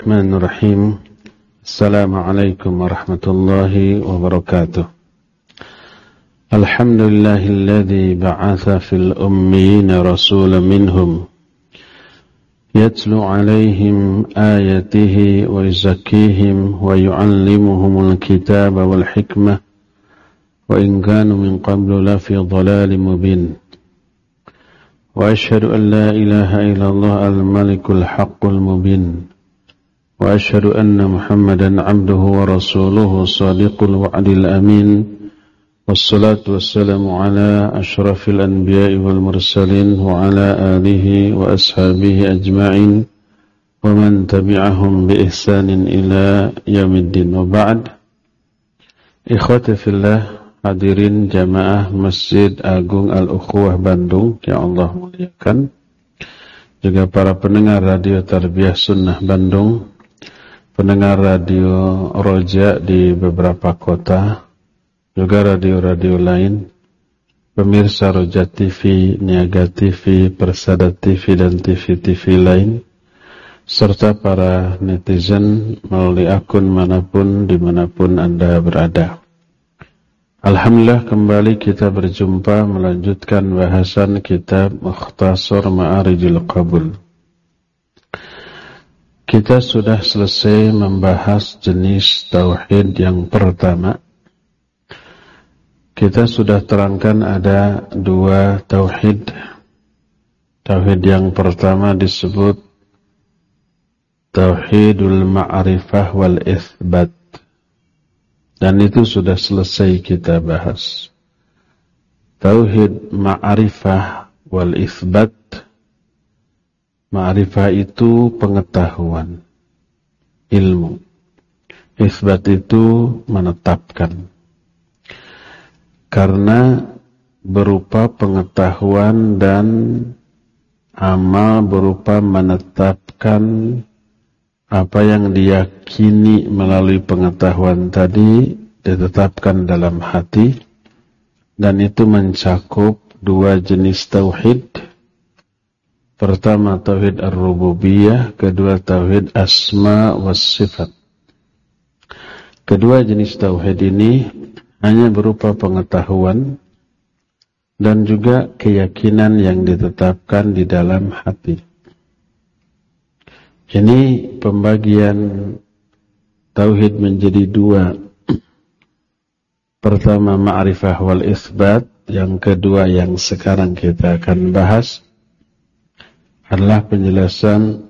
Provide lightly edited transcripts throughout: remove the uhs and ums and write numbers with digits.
Bismillahirrahmanirrahim. Assalamualaikum warahmatullahi wabarakatuh. Alhamdulillahilladzi ba'atha fil ummiyina rasulan minhum yatlu 'alaihim ayatihi wa yuzakkihim wa yu'allimuhumul kitaba wal hikmah wa in kanu min qablu lafi dhalalin mubin. Wa asyhadu an la ilaha illallah al-malikul haqqul mubin. وأشهد أن محمدا عبده ورسوله صادق الوعد الأمين والصلاة والسلام على أشرف الأنبياء والمرسلين وعلى آله وأصحابه أجمعين ومن تبعهم بإحسان إلى يوم الدين وبعد. Ikhwati fillah, hadirin jamaah Masjid Agung Al-Ukhuwah Bandung yang Allah muliakan, juga para pendengar radio Tarbiyah Sunnah Bandung, pendengar radio Roja di beberapa kota, juga radio-radio lain, pemirsa Roja TV, Niaga TV, Persada TV, dan TV-TV lain, serta para netizen melalui akun manapun, dimanapun Anda berada. Alhamdulillah, kembali kita berjumpa melanjutkan bahasan kitab Mukhtasar Ma'arijul Qabul. Kita sudah selesai membahas jenis tauhid yang pertama. Kita sudah terangkan ada dua tauhid. Tauhid yang pertama disebut tauhidul ma'rifah wal itsbat. Dan itu sudah selesai kita bahas. Tauhid ma'rifah wal itsbat. Ma'rifah itu pengetahuan, ilmu. Itsbat itu menetapkan. Karena berupa pengetahuan dan amal berupa menetapkan apa yang diyakini melalui pengetahuan tadi ditetapkan dalam hati, dan itu mencakup dua jenis tauhid. Pertama tauhid ar-rububiyah, kedua tauhid asma was sifat. Kedua jenis tauhid ini hanya berupa pengetahuan dan juga keyakinan yang ditetapkan di dalam hati. Ini pembagian tauhid menjadi dua. Pertama ma'rifah wal itsbat, yang kedua yang sekarang kita akan bahas adalah penjelasan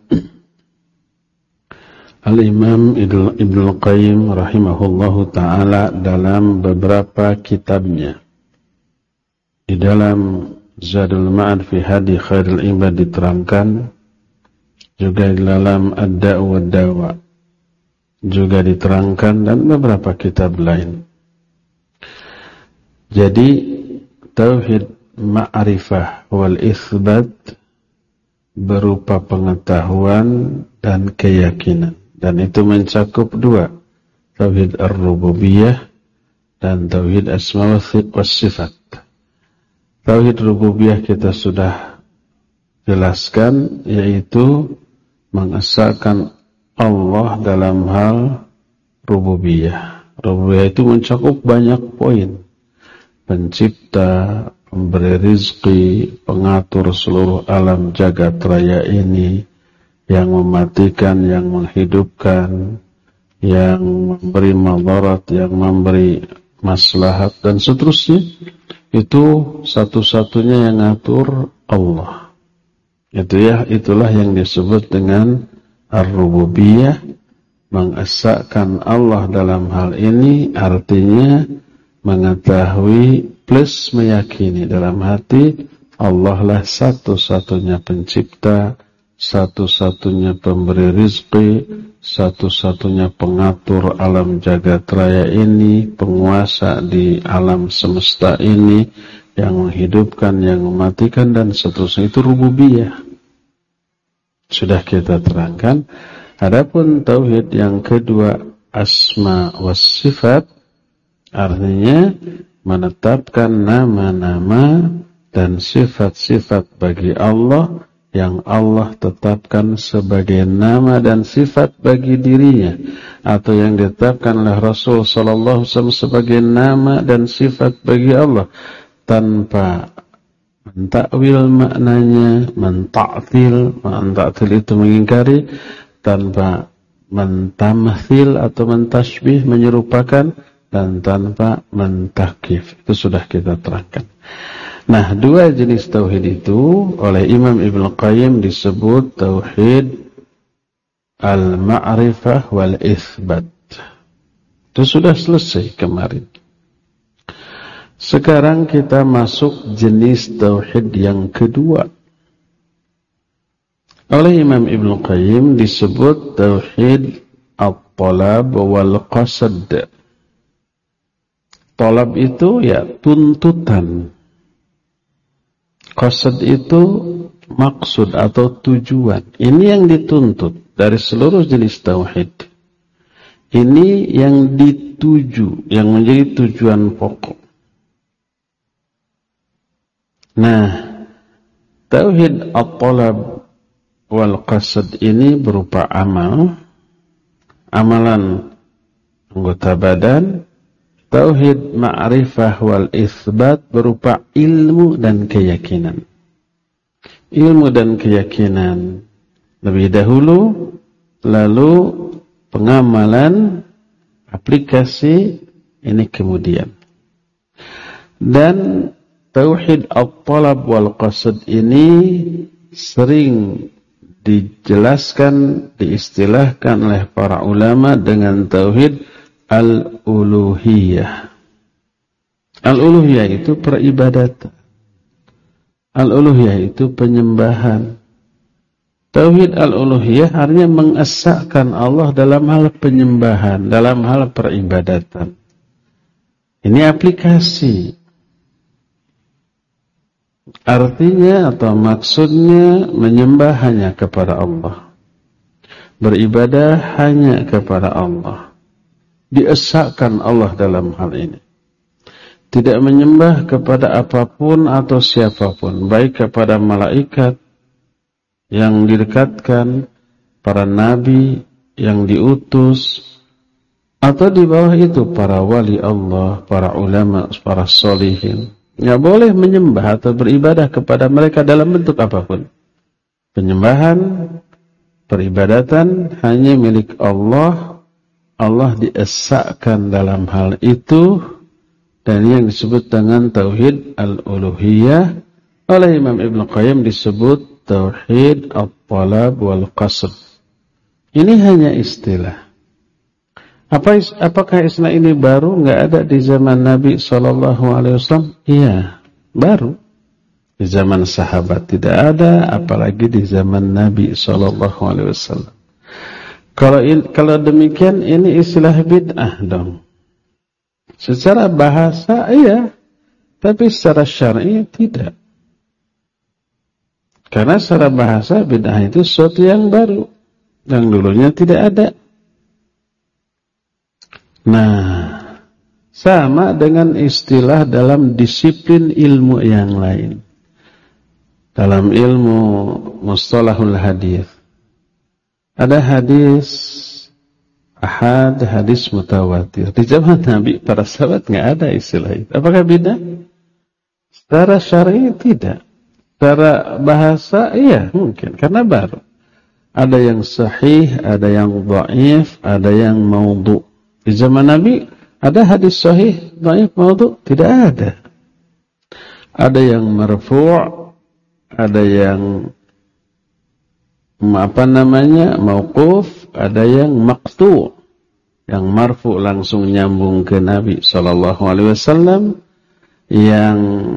Al-Imam Ibnul Qayyim rahimahullahu ta'ala dalam beberapa kitabnya. Di dalam Zadul Ma'ad fi Hadi Khairul Ibad diterangkan, juga di dalam Ad-Da' wa Dawa juga diterangkan, dan beberapa kitab lain. Jadi tauhid ma'rifah wal itsbat berupa pengetahuan dan keyakinan, dan itu mencakup dua, tauhid ar-rububiyah dan tauhid asma was sifat. Tauhid rububiyah kita sudah jelaskan, yaitu mengesahkan Allah dalam hal rububiyah. Rububiyah itu mencakup banyak poin: pencipta, pemberi rizki, pengatur seluruh alam jagat raya ini, yang mematikan, yang menghidupkan, yang memberi madarat, yang memberi maslahat, dan seterusnya. Itu satu-satunya yang ngatur Allah. Itulah yang disebut dengan ar-rububiyah. Mengesahkan Allah dalam hal ini artinya mengetahui plus meyakini dalam hati Allah lah satu-satunya pencipta, satu-satunya pemberi rizki, satu-satunya pengatur alam jagat raya ini, penguasa di alam semesta ini, yang menghidupkan, yang mematikan, dan seterusnya. Itu rububiyah. Sudah kita terangkan. Adapun tauhid yang kedua, asma was sifat, artinya menetapkan nama-nama dan sifat-sifat bagi Allah yang Allah tetapkan sebagai nama dan sifat bagi dirinya, atau yang ditetapkan oleh Rasul sallallahu alaihi wasallam sebagai nama dan sifat bagi Allah, tanpa mentakwil maknanya, menta'til itu mengingkari, tanpa mentamthil atau mentashbih menyerupakan, dan tanpa mentakif. Itu sudah kita terangkan. Nah, dua jenis tauhid itu oleh Imam Ibnu Qayyim disebut tauhid al-ma'rifah wal itsbat. Itu sudah selesai kemarin. Sekarang kita masuk jenis tauhid yang kedua. Oleh Imam Ibnu Qayyim disebut tauhid at-talab wal qasad. Talab itu ya tuntutan. Qasad itu maksud atau tujuan. Ini yang dituntut dari seluruh jenis tauhid. Ini yang dituju, yang menjadi tujuan pokok. Nah, tauhid at-talab wal qasad ini berupa amalan anggota badan. Tauhid ma'rifah wal itsbat berupa ilmu dan keyakinan. Ilmu dan keyakinan lebih dahulu, lalu pengamalan, aplikasi ini kemudian. Dan tauhid at-talab wal qasad ini sering dijelaskan, diistilahkan oleh para ulama dengan tauhid al-uluhiyah. Al-uluhiyah itu peribadatan. Al-uluhiyah itu penyembahan. Tauhid al-uluhiyah artinya mengesahkan Allah dalam hal penyembahan, dalam hal peribadatan. Ini aplikasi. Artinya atau maksudnya menyembah hanya kepada Allah. Beribadah hanya kepada Allah. Diesahkan Allah dalam hal ini. Tidak menyembah kepada apapun atau siapapun, baik kepada malaikat yang didekatkan, para nabi yang diutus, atau di bawah itu para wali Allah, para ulama, para sholihin. Tidak boleh menyembah atau beribadah kepada mereka dalam bentuk apapun. Penyembahan, peribadatan hanya milik Allah. Allah diesahkan dalam hal itu, dan yang disebut dengan tauhid al-uluhiyah oleh Imam Ibnu Qayyim disebut tauhid at-talab wal qasd. Ini hanya istilah. Apakah istilah ini baru? Enggak ada di zaman Nabi SAW? Iya, baru. Di zaman sahabat tidak ada, apalagi di zaman Nabi SAW. Kalau demikian ini istilah bid'ah dong. Secara bahasa iya, tapi secara syar'i tidak. Karena secara bahasa bid'ah itu sesuatu yang baru, yang dulunya tidak ada. Nah, sama dengan istilah dalam disiplin ilmu yang lain. Dalam ilmu mustalahul hadis. Ada hadis ahad, hadis mutawatir. Di zaman Nabi, para sahabat nggak ada istilah itu. Apakah beda? Secara syar'i tidak. Secara bahasa iya mungkin, karena baru. Ada yang sahih, ada yang dhaif, ada yang maudhu. Di zaman Nabi ada hadis sahih, dhaif, maudhu? Tidak ada. Ada yang marfu', ada yang mauquf, ada yang maqtu'. Yang marfu langsung nyambung ke Nabi sallallahu alaihi wasallam, yang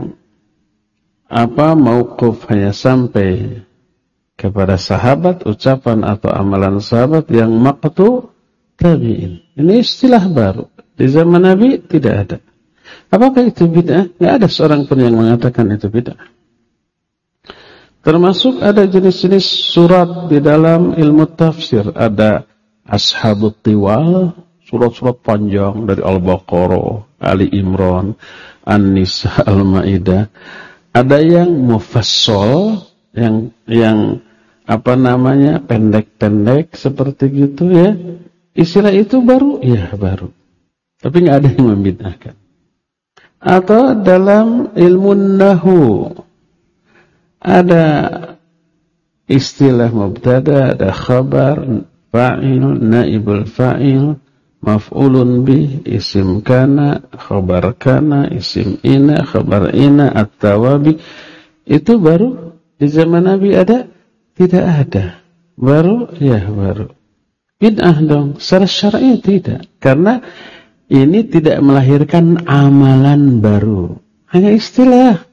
mauquf hanya sampai kepada sahabat, ucapan atau amalan sahabat, yang maqtu' tabi'in. Ini istilah baru. Di zaman Nabi tidak ada. Apakah itu bid'ah? Tidak ada seorang pun yang mengatakan itu bid'ah. Termasuk ada jenis-jenis surat di dalam ilmu tafsir. Ada Ashabut Tiwal, surat-surat panjang dari Al-Baqarah, Ali Imran, An-Nisa, Al-Ma'idah. Ada yang mufassal, yang pendek-pendek seperti gitu ya. Istilah itu baru, ya baru. Tapi nggak ada yang membid'ahkan. Atau dalam ilmu nahwu ada istilah mubtada, ada khabar, fa'il, naibul fa'il, maf'ulun bih, isim kana, khabar kana, isim ina, khabar ina, at-tawabi. Itu baru di zaman Nabi ada? Tidak ada. Baru? Ya baru. Bid'ah dong. Secara syar'i tidak. Karena ini tidak melahirkan amalan baru. Hanya istilah.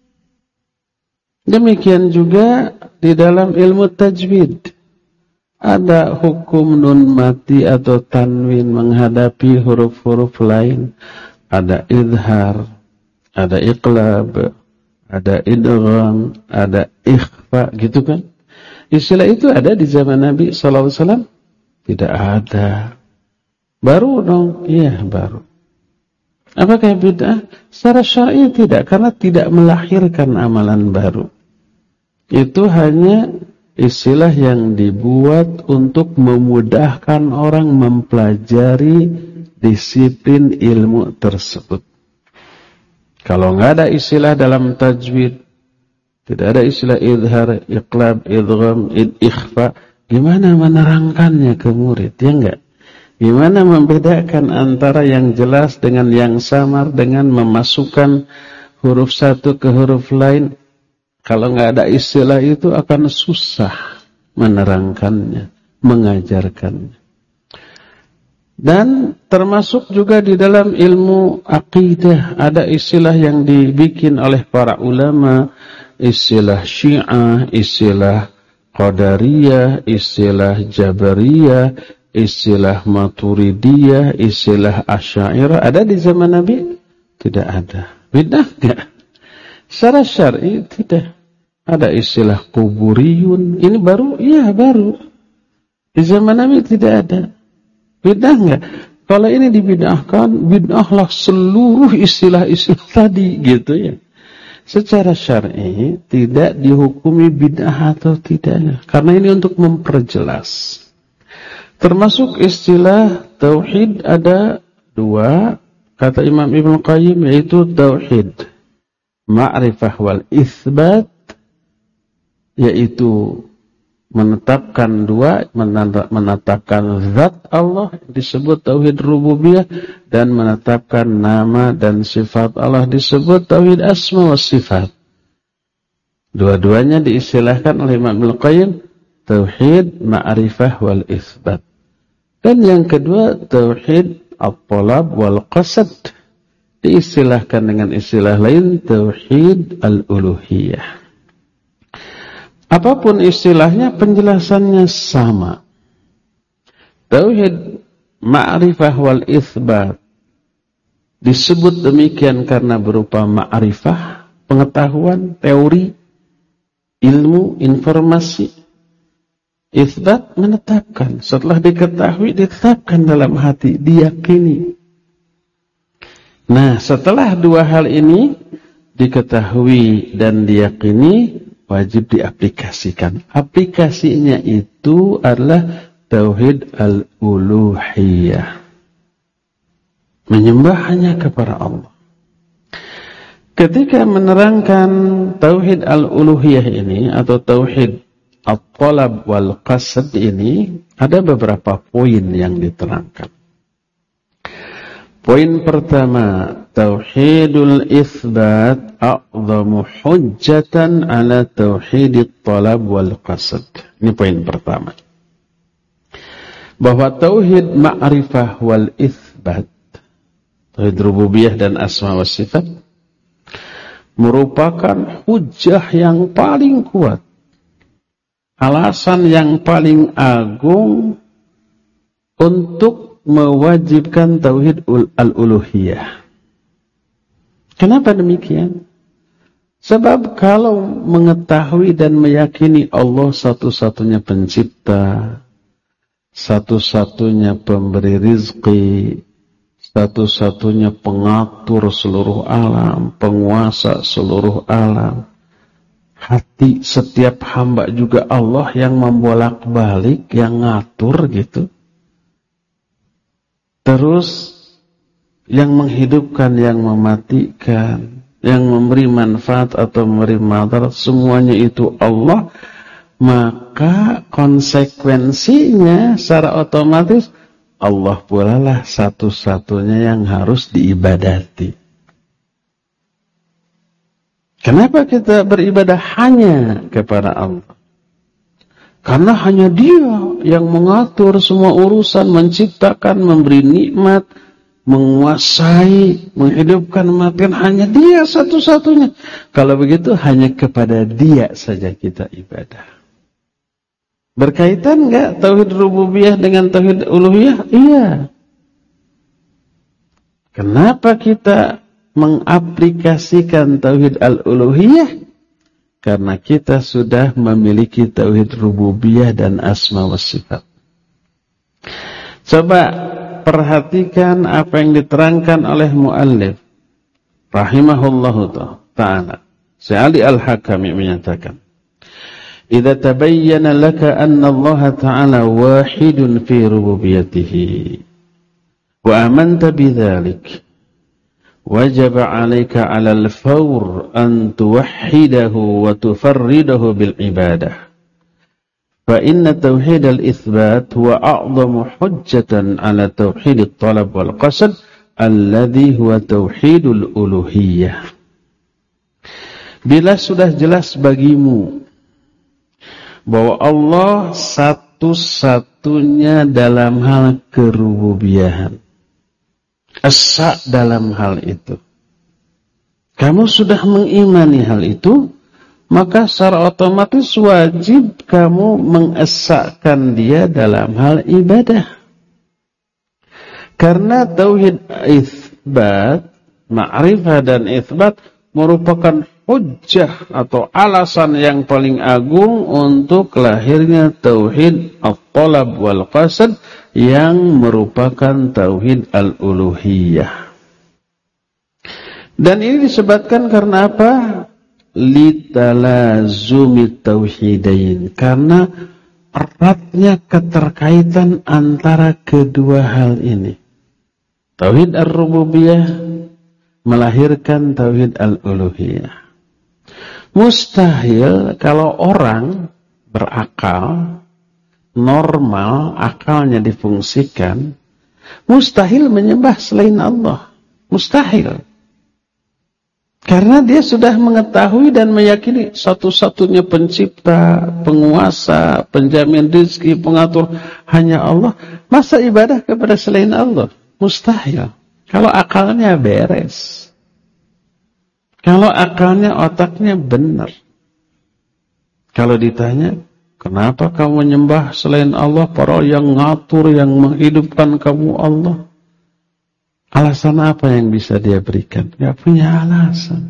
Demikian juga di dalam ilmu tajwid. Ada hukum nun mati atau tanwin menghadapi huruf-huruf lain. Ada idhar, ada iqlab, ada idgham, ada ikhfa, gitu kan? Istilah itu ada di zaman Nabi SAW? Tidak ada. Baru dong? Iya, baru. Apakah bid'ah? Secara syar'i tidak, karena tidak melahirkan amalan baru. Itu hanya istilah yang dibuat untuk memudahkan orang mempelajari disiplin ilmu tersebut. Kalau nggak ada istilah dalam tajwid, tidak ada istilah idhar, iqlab, idgham, ikhfa, gimana menerangkannya ke murid? Ya enggak? Gimana membedakan antara yang jelas dengan yang samar, dengan memasukkan huruf satu ke huruf lain? Kalau nggak ada istilah itu akan susah menerangkannya, mengajarkannya. Dan termasuk juga di dalam ilmu akidah ada istilah yang dibikin oleh para ulama, istilah Syiah, istilah Qadariyah, istilah Jabariyah, istilah Maturidiyah, istilah Asy'ariyah. Ada di zaman Nabi? Tidak ada. Bid'ah enggak? Secara syar'i tidak. Ada istilah kuburiyun. Ini baru? Iya, baru. Di zaman Nabi tidak ada. Bid'ah enggak? Kalau ini dibid'ahkan, bid'ahlah seluruh istilah-istilah tadi, gitu ya. Secara syar'i tidak dihukumi bid'ah atau tidak. Karena ini untuk memperjelas. Termasuk istilah tauhid ada dua, kata Imam Ibnu Qayyim, yaitu tauhid ma'rifah wal itsbat, yaitu menetapkan dua, menetapkan zat Allah disebut tauhid rububiyah, dan menetapkan nama dan sifat Allah disebut tauhid asma wa sifat. Dua-duanya diistilahkan oleh Imam Ibnu Qayyim tauhid ma'rifah wal itsbat. Dan yang kedua tauhid at-talab wal qasad, diistilahkan dengan istilah lain tauhid al-uluhiyah. Apapun istilahnya, penjelasannya sama. Tauhid ma'rifah wal itsbat disebut demikian karena berupa ma'rifah, pengetahuan, teori, ilmu, informasi. Itsbat menetapkan, setelah diketahui ditetapkan dalam hati, diyakini. Nah, setelah dua hal ini diketahui dan diyakini, wajib diaplikasikan. Aplikasinya itu adalah tauhid al-uluhiyah. Menyembah hanya kepada Allah. Ketika menerangkan tauhid al-uluhiyah ini atau tauhid at-talab wal qasad ini, ada beberapa poin yang diterangkan. Poin pertama, tauhidul itsbat a'zamu hujjatan ala tauhidit talab wal qasad. Ini poin pertama. Bahwa tauhid ma'rifah wal itsbat, tauhid rububiyah dan asma wa sifat, merupakan hujjah yang paling kuat, alasan yang paling agung untuk mewajibkan tauhid al-uluhiyah. Kenapa demikian? Sebab kalau mengetahui dan meyakini Allah satu-satunya pencipta, satu-satunya pemberi rizki, satu-satunya pengatur seluruh alam, penguasa seluruh alam, hati setiap hamba juga Allah yang membolak-balik, yang ngatur gitu. Terus yang menghidupkan, yang mematikan, yang memberi manfaat atau memberi madarat, semuanya itu Allah. Maka konsekuensinya secara otomatis Allah pula lah satu-satunya yang harus diibadati. Kenapa kita beribadah hanya kepada Allah? Karena hanya Dia yang mengatur semua urusan, menciptakan, memberi nikmat, menguasai, menghidupkan, mematikan. Hanya Dia satu-satunya. Kalau begitu hanya kepada Dia saja kita ibadah. Berkaitan enggak tauhid rububiyah dengan tauhid uluhiyah? Iya. Kenapa kita mengaplikasikan tauhid al-uluhiyah? Karena kita sudah memiliki tauhid rububiyah dan asma wa sifat. Coba perhatikan apa yang diterangkan oleh muallif rahimahullahu ta'ala. Syekh Ali Al-Hakami menyatakan, "Idza tabayyana laka anna Allah ta'ala wahidun fi rububiyatihi wa amanta bidzalik, wajib 'alaika 'alal fawr an tuwahhidahu wa tufarridahu bil ibadah. Fa inna tauhid al-itsbat huwa a'zamu hujjatan 'ala tauhid at-talab wal qasd alladhi huwa tauhidul uluhiyah." Bila sudah jelas bagimu bahwa Allah satu-satunya dalam hal kerububiyahan, esa dalam hal itu, kamu sudah mengimani hal itu, maka secara otomatis wajib kamu mengesahkan Dia dalam hal ibadah. Karena tauhid itsbat, ma'rifah dan itsbat merupakan hujjah atau alasan yang paling agung untuk lahirnya tauhid at-talab wal qasd yang merupakan tauhid al-uluhiyah. Dan ini disebabkan karena apa? Litalazumi tauhidain, karena eratnya keterkaitan antara kedua hal ini. Tauhid ar-rububiyah melahirkan tauhid al-uluhiyah. Mustahil kalau orang berakal, normal, akalnya difungsikan, mustahil menyembah selain Allah. Mustahil. Karena dia sudah mengetahui dan meyakini satu-satunya pencipta, penguasa, penjamin rezeki, pengatur hanya Allah. Masa ibadah kepada selain Allah? Mustahil. Kalau akalnya beres. Kalau akalnya, otaknya benar. Kalau ditanya, kenapa kamu menyembah selain Allah? Para yang ngatur, yang menghidupkan kamu Allah. Alasan apa yang bisa dia berikan? Gak punya alasan.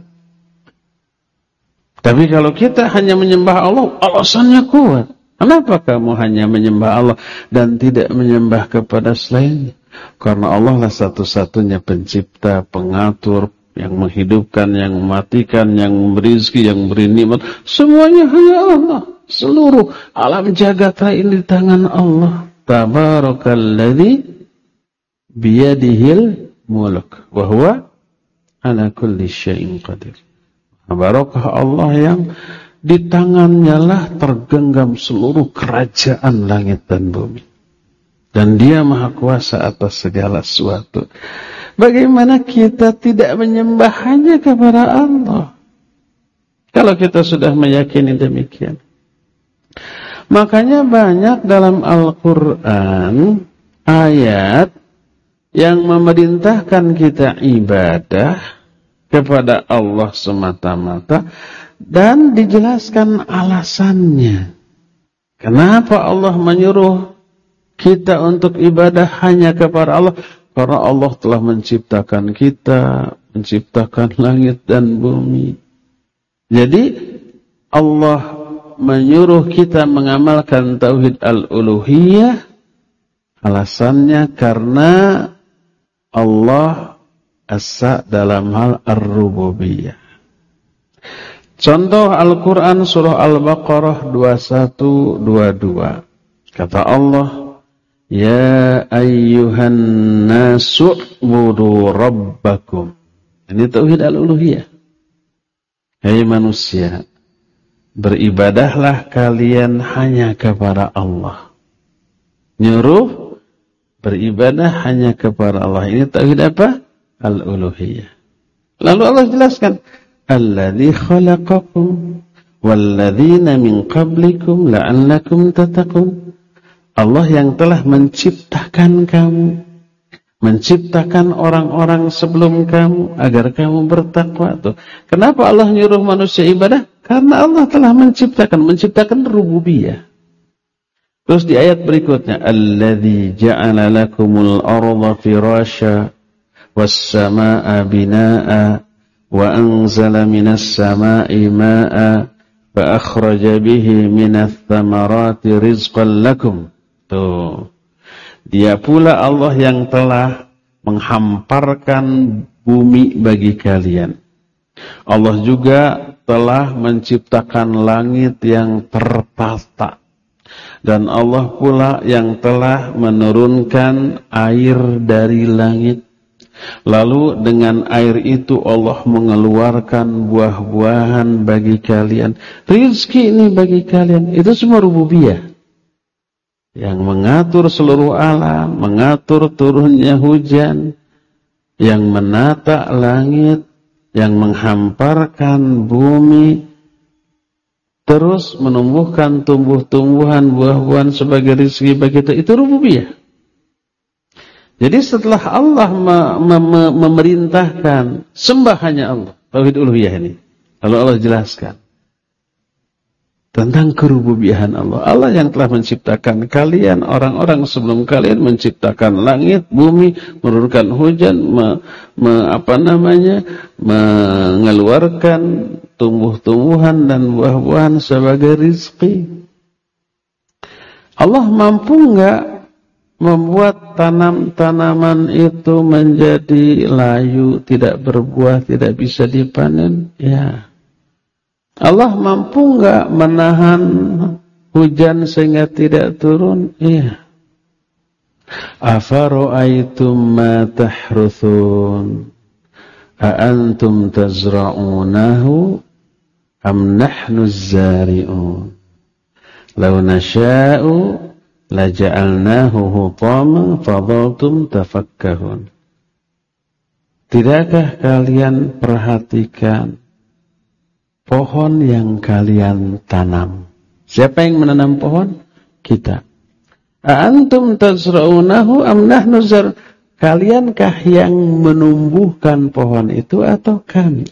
Tapi kalau kita hanya menyembah Allah, alasannya kuat. Kenapa kamu hanya menyembah Allah dan tidak menyembah kepada selainnya? Karena Allah lah satu-satunya pencipta, pengatur, yang menghidupkan, yang mematikan, yang memberi rezeki, yang memberi nikmat. Semuanya hanya Allah. Seluruh alam jagat ini di tangan Allah. Tabarakalladzi biyadihil mulk wa huwa ala kulli syai'in qadir. Barakah Allah yang di tangannya lah tergenggam seluruh kerajaan langit dan bumi. Dan Dia Maha Kuasa atas segala sesuatu. Bagaimana kita tidak menyembah hanya kepada Allah? Kalau kita sudah meyakini demikian. Makanya banyak dalam Al-Quran ayat yang memerintahkan kita ibadah kepada Allah semata-mata dan dijelaskan alasannya. Kenapa Allah menyuruh kita untuk ibadah hanya kepada Allah? Karena Allah telah menciptakan kita, menciptakan langit dan bumi. Jadi Allah menyuruh kita mengamalkan tauhid al-uluhiyah. Alasannya karena Allah asa dalam hal ar-rububiyah. Contoh Al-Quran surah Al-Baqarah 21-22. Kata Allah, Ya ayyuhan nasu'budu rabbakum. Ini tauhid al-uluhiyah. Hai manusia, beribadahlah kalian hanya kepada Allah. Nyuruh beribadah hanya kepada Allah. Ini tauhid apa? Al-uluhiyah. Lalu Allah jelaskan, Alladzi khalaqakum walladzina min qablikum la'allakum tattaqun. Allah yang telah menciptakan kamu, menciptakan orang-orang sebelum kamu agar kamu bertakwa. Tuh. Kenapa Allah nyuruh manusia ibadah? Karena Allah telah menciptakan rububiyah. Terus di ayat berikutnya, Alladzi ja'ala lakumul arda firasya was samaa'a binaa'a wa anzala minas samaa'i maa'a fa akhraja bihi minats thamarati rizqan lakum. Tuh. Dia pula Allah yang telah menghamparkan bumi bagi kalian. Allah juga telah menciptakan langit yang tertata. Dan Allah pula yang telah menurunkan air dari langit. Lalu dengan air itu Allah mengeluarkan buah-buahan bagi kalian. Rizki ini bagi kalian. Itu semua rububiyah. Yang mengatur seluruh alam, mengatur turunnya hujan, yang menata langit, yang menghamparkan bumi, terus menumbuhkan tumbuh-tumbuhan, buah-buahan sebagai rezeki bagi kita, itu rububiyah. Jadi setelah Allah memerintahkan sembah hanya Allah, tauhid uluhiyah ini, lalu Allah jelaskan tentang kerububiahan Allah. Allah yang telah menciptakan kalian, orang-orang sebelum kalian, menciptakan langit, bumi, menurunkan hujan, mengeluarkan tumbuh-tumbuhan dan buah-buahan sebagai rizki. Allah mampu enggak membuat tanam-tanaman itu menjadi layu, tidak berbuah, tidak bisa dipanen? Ya. Allah mampu enggak menahan hujan sehingga tidak turun? Iya. Afara'aitum ma tahruthun a antum tazra'unahu am nahnu az-zari'un law nasha'u laja'alnahu hutaman fadhaltum tafakkahun. Tidakkah kalian perhatikan pohon yang kalian tanam? Siapa yang menanam pohon? Kita. Antum tazra'unahu am nahnu zar? Kaliankah yang menumbuhkan pohon itu atau kami?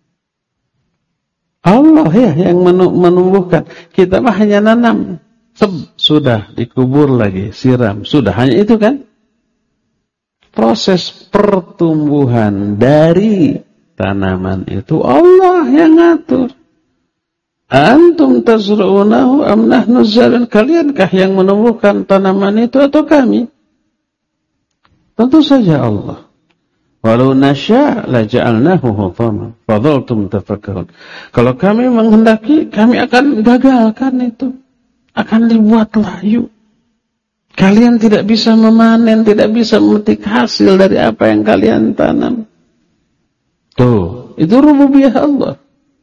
Allah ya yang menumbuhkan. Kita mah hanya nanam. Sudah dikubur lagi, siram. Sudah hanya itu kan? Proses pertumbuhan dari tanaman itu Allah yang ngatur. Antum tazra'unahu am nahnu zalun? Kaliankah yang menumbuhkan tanaman itu atau kami? Tentu saja Allah. Walau nasya' la ja'alnahu hutaman fadhaltum tafakkahun. Kalau kami menghendaki, kami akan gagalkan itu. Akan dibuat layu. Kalian tidak bisa memanen, tidak bisa memetik hasil dari apa yang kalian tanam. Tuh, itu rububiyah Allah.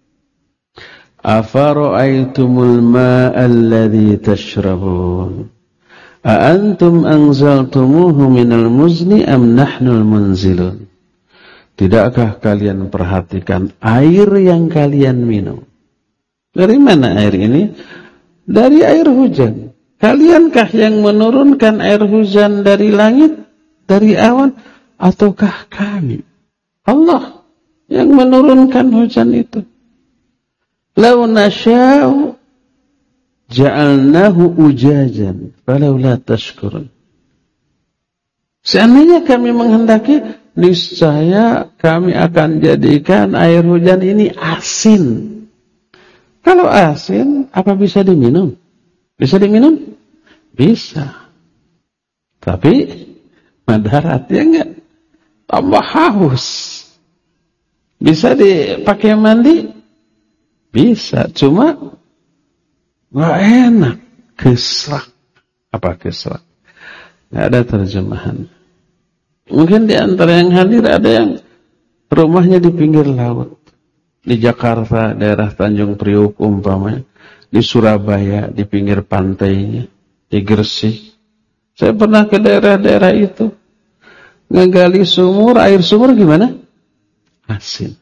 Afara'aitumul ma'a alladhi tashrabun a antum anzaltumuhu minal muzni am nahnul munzilun. Tidakkah kalian perhatikan air yang kalian minum? Dari mana air ini? Dari air hujan. Kaliankah yang menurunkan air hujan dari langit, dari awan, ataukah kami? Allah yang menurunkan hujan itu. Lau nasya'u ja'alnahu ujajan falaula tashkurun. Seandainya kami menghendaki, niscaya kami akan jadikan air hujan ini asin. Kalau asin, apa bisa diminum? Bisa diminum? Bisa. Tapi madaratnya enggak. Tambah haus. Bisa dipakai mandi? Bisa, cuma nggak enak. Gesrak. Apa gesrak? Nggak ada terjemahan. Mungkin di antara yang hadir ada yang rumahnya di pinggir laut. Di Jakarta, daerah Tanjung Priuk umpamanya. Di Surabaya, di pinggir pantainya. Di Gresik. Saya pernah ke daerah-daerah itu. Ngegali sumur, air sumur gimana? Asin.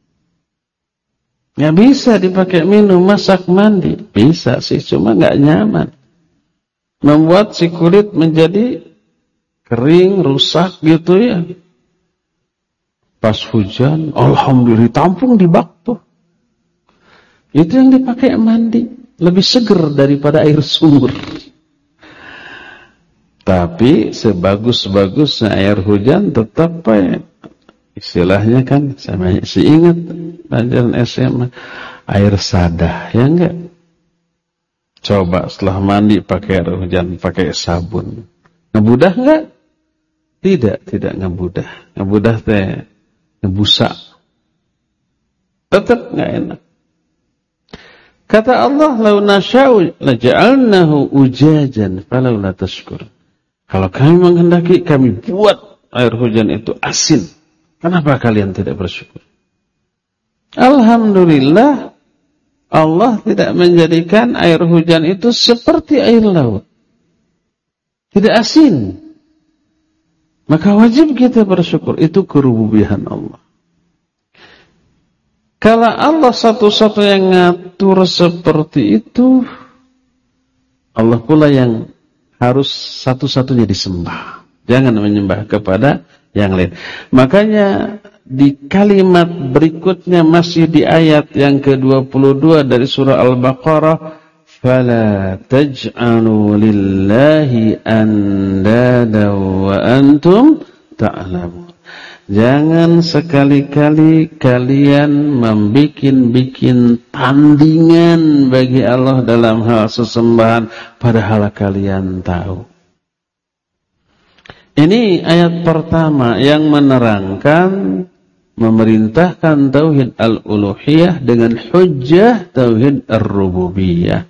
Nggak bisa dipakai minum, masak, mandi. Bisa sih, cuma nggak nyaman. Membuat si kulit menjadi kering, rusak gitu ya. Pas hujan, alhamdulillah tampung di bak tuh. Itu yang dipakai mandi. Lebih seger daripada air sumur. Tapi sebagus-bagusnya air hujan tetap istilahnya kan, saya masih ingat pelajaran SMA, air sadah, ya enggak? Coba setelah mandi pakai air hujan, pakai sabun. Ngebudah enggak? Tidak ngebudah. Ngebudah teh ngebusa. Tetap enggak enak. Kata Allah, "Lau nasya'u laja'alnahu ujajan falaula tashkur." Kalau kami menghendaki, kami buat air hujan itu asin. Kenapa kalian tidak bersyukur? Alhamdulillah, Allah tidak menjadikan air hujan itu seperti air laut. Tidak asin. Maka wajib kita bersyukur. Itu kerububihan Allah. Kalau Allah satu-satu yang ngatur seperti itu, Allah pula yang harus satu-satunya disembah. Jangan menyembah kepada yang lain. Makanya di kalimat berikutnya masih di ayat yang ke-22 dari surah Al-Baqarah, "Fala taj'alu lillahi andada wa antum ta'lamun." Jangan sekali-kali kalian membikin tandingan bagi Allah dalam hal sesembahan padahal kalian tahu. Ini ayat pertama yang menerangkan, memerintahkan tauhid al-uluhiyah dengan hujjah tauhid ar-rububiyah.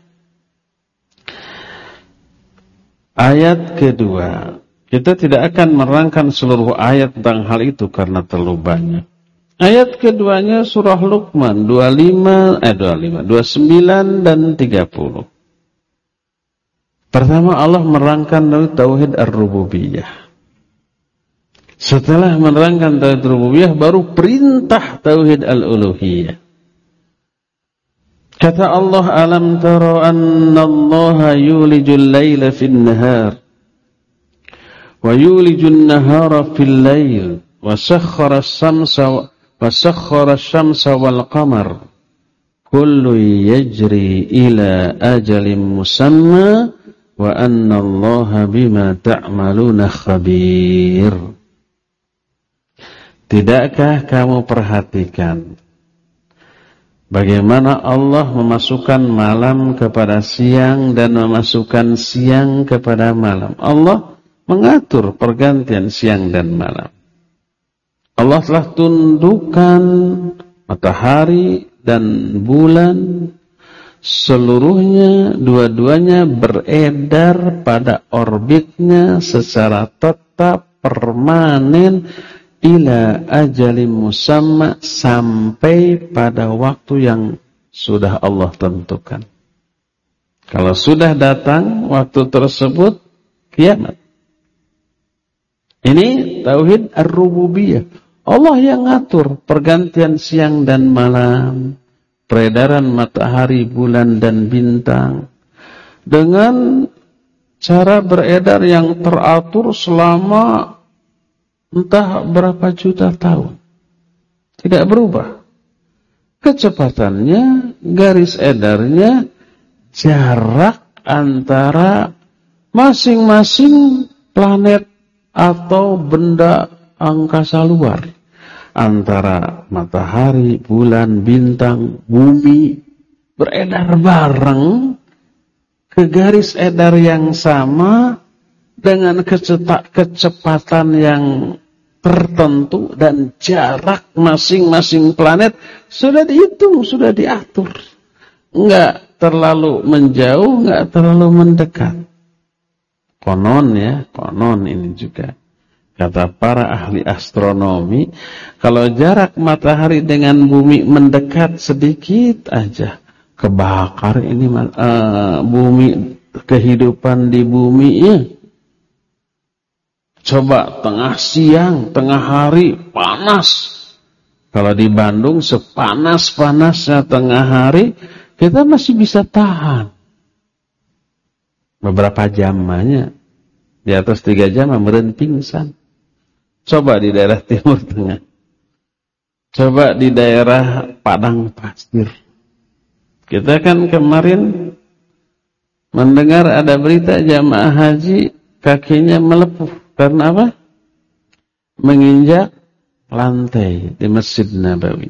Ayat kedua, kita tidak akan merangkan seluruh ayat tentang hal itu karena terlalu banyak. Ayat keduanya surah Luqman 29 dan 30. Pertama Allah merangkan tauhid ar-rububiyah. Setelah menerangkan tauhid rububiyah baru perintah tauhid al-uluhiyah. Kata Allah, "Alam tara anna Allah yulijul laila fin nahar wa yulijun nahara fil lail wa sakhkhara asy-syamsa wal qamar kullu yajri ila ajalin musamma wa anna Allah bima ta'maluna khabir." Tidakkah kamu perhatikan bagaimana Allah memasukkan malam kepada siang dan memasukkan siang kepada malam? Allah mengatur pergantian siang dan malam. Allah telah tundukkan matahari dan bulan, seluruhnya, dua-duanya beredar pada orbitnya secara tetap, permanen, ila ajalim musamma, sampai pada waktu yang sudah Allah tentukan. Kalau sudah datang waktu tersebut, kiamat. Ini tauhid ar-rububiyah. Allah yang ngatur pergantian siang dan malam, peredaran matahari, bulan dan bintang, dengan cara beredar yang teratur selama entah berapa juta tahun. Tidak berubah. Kecepatannya, garis edarnya, jarak antara masing-masing planet atau benda angkasa luar. Antara matahari, bulan, bintang, bumi beredar bareng ke garis edar yang sama dengan kecepatan yang tertentu dan jarak masing-masing planet sudah dihitung, sudah diatur. nggak terlalu menjauh, nggak terlalu mendekat. Konon ini juga kata para ahli astronomi, kalau jarak matahari dengan bumi mendekat sedikit aja, kebakar ini bumi, kehidupan di bumi ya. Coba tengah siang, tengah hari panas. Kalau di Bandung sepanas-panasnya tengah hari, kita masih bisa tahan. Beberapa jam aja. Di atas 3 jam kemudian pingsan. Coba di daerah Timur Tengah. Coba di daerah padang pasir. Kita kan kemarin mendengar ada berita jamaah haji kakinya melepuh. Karena apa? Menginjak lantai di Masjid Nabawi.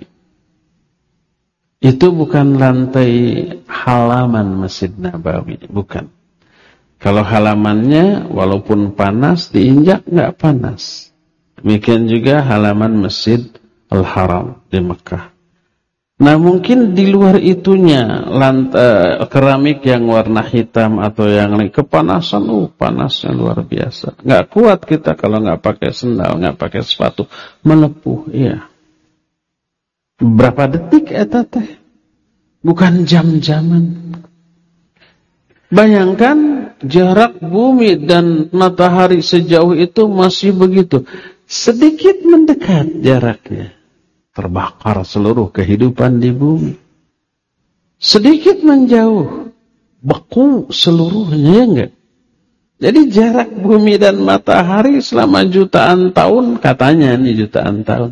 Itu bukan lantai halaman Masjid Nabawi, bukan. Kalau halamannya walaupun panas, diinjak nggak panas. Demikian juga halaman Masjid Al-Haram di Mekah. Nah mungkin di luar itunya keramik yang warna hitam atau yang lain kepanasan, panasnya luar biasa. Nggak kuat kita kalau nggak pakai sendal, nggak pakai sepatu, melepuh. Iya. Berapa detik eta teh? Bukan jam-jaman. Bayangkan jarak bumi dan matahari sejauh itu masih begitu. Sedikit mendekat jaraknya. Terbakar seluruh kehidupan di bumi. Sedikit menjauh, beku seluruhnya, ya enggak? Jadi jarak bumi dan matahari selama jutaan tahun, katanya nih jutaan tahun,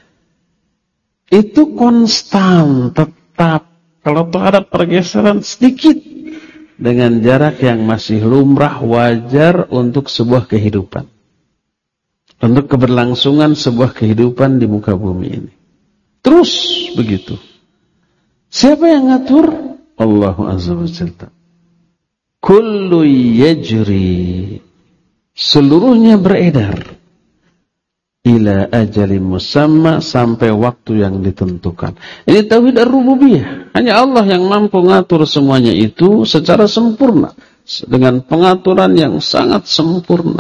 itu konstan, tetap. Kalau ada pergeseran sedikit, dengan jarak yang masih lumrah, wajar untuk sebuah kehidupan. Untuk keberlangsungan sebuah kehidupan di muka bumi ini. Terus begitu. Siapa yang ngatur? Allahu Azza wa Jalla. Kullu yajri. Seluruhnya beredar. Ila ajalin musamma, sampai waktu yang ditentukan. Ini tauhid ar-rububiyah. Hanya Allah yang mampu ngatur semuanya itu secara sempurna. Dengan pengaturan yang sangat sempurna.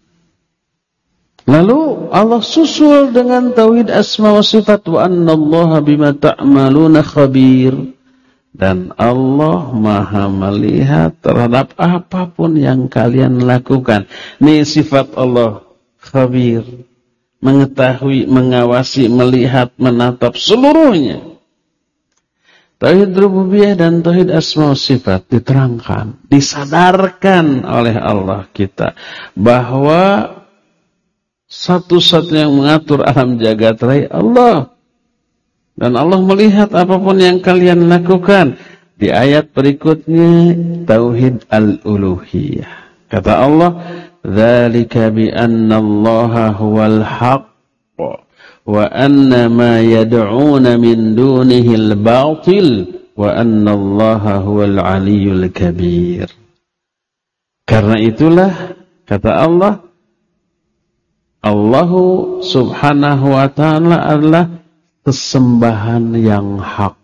Lalu Allah susul dengan tauhid asma wa sifat, wa annallaha bima ta'maluna khabir. Dan Allah Maha melihat terhadap apapun yang kalian lakukan. Ini sifat Allah, khabir. Mengetahui, mengawasi, melihat, menatap seluruhnya. Tauhid rububiyah dan tauhid asma wa sifat diterangkan, disadarkan oleh Allah kita bahwa satu-satunya yang mengatur alam jagat raya Allah. Dan Allah melihat apapun yang kalian lakukan. Di ayat berikutnya, tauhid al-uluhiyah. Kata Allah, "Dzalika bi anna Allaha huwal haqq wa anna ma yad'una min dunihi al-batil wa anna Allaha huwal 'aliyyul kabir." Karena itulah, kata Allah, Allahu subhanahu wa ta'ala adalah sesembahan yang hak.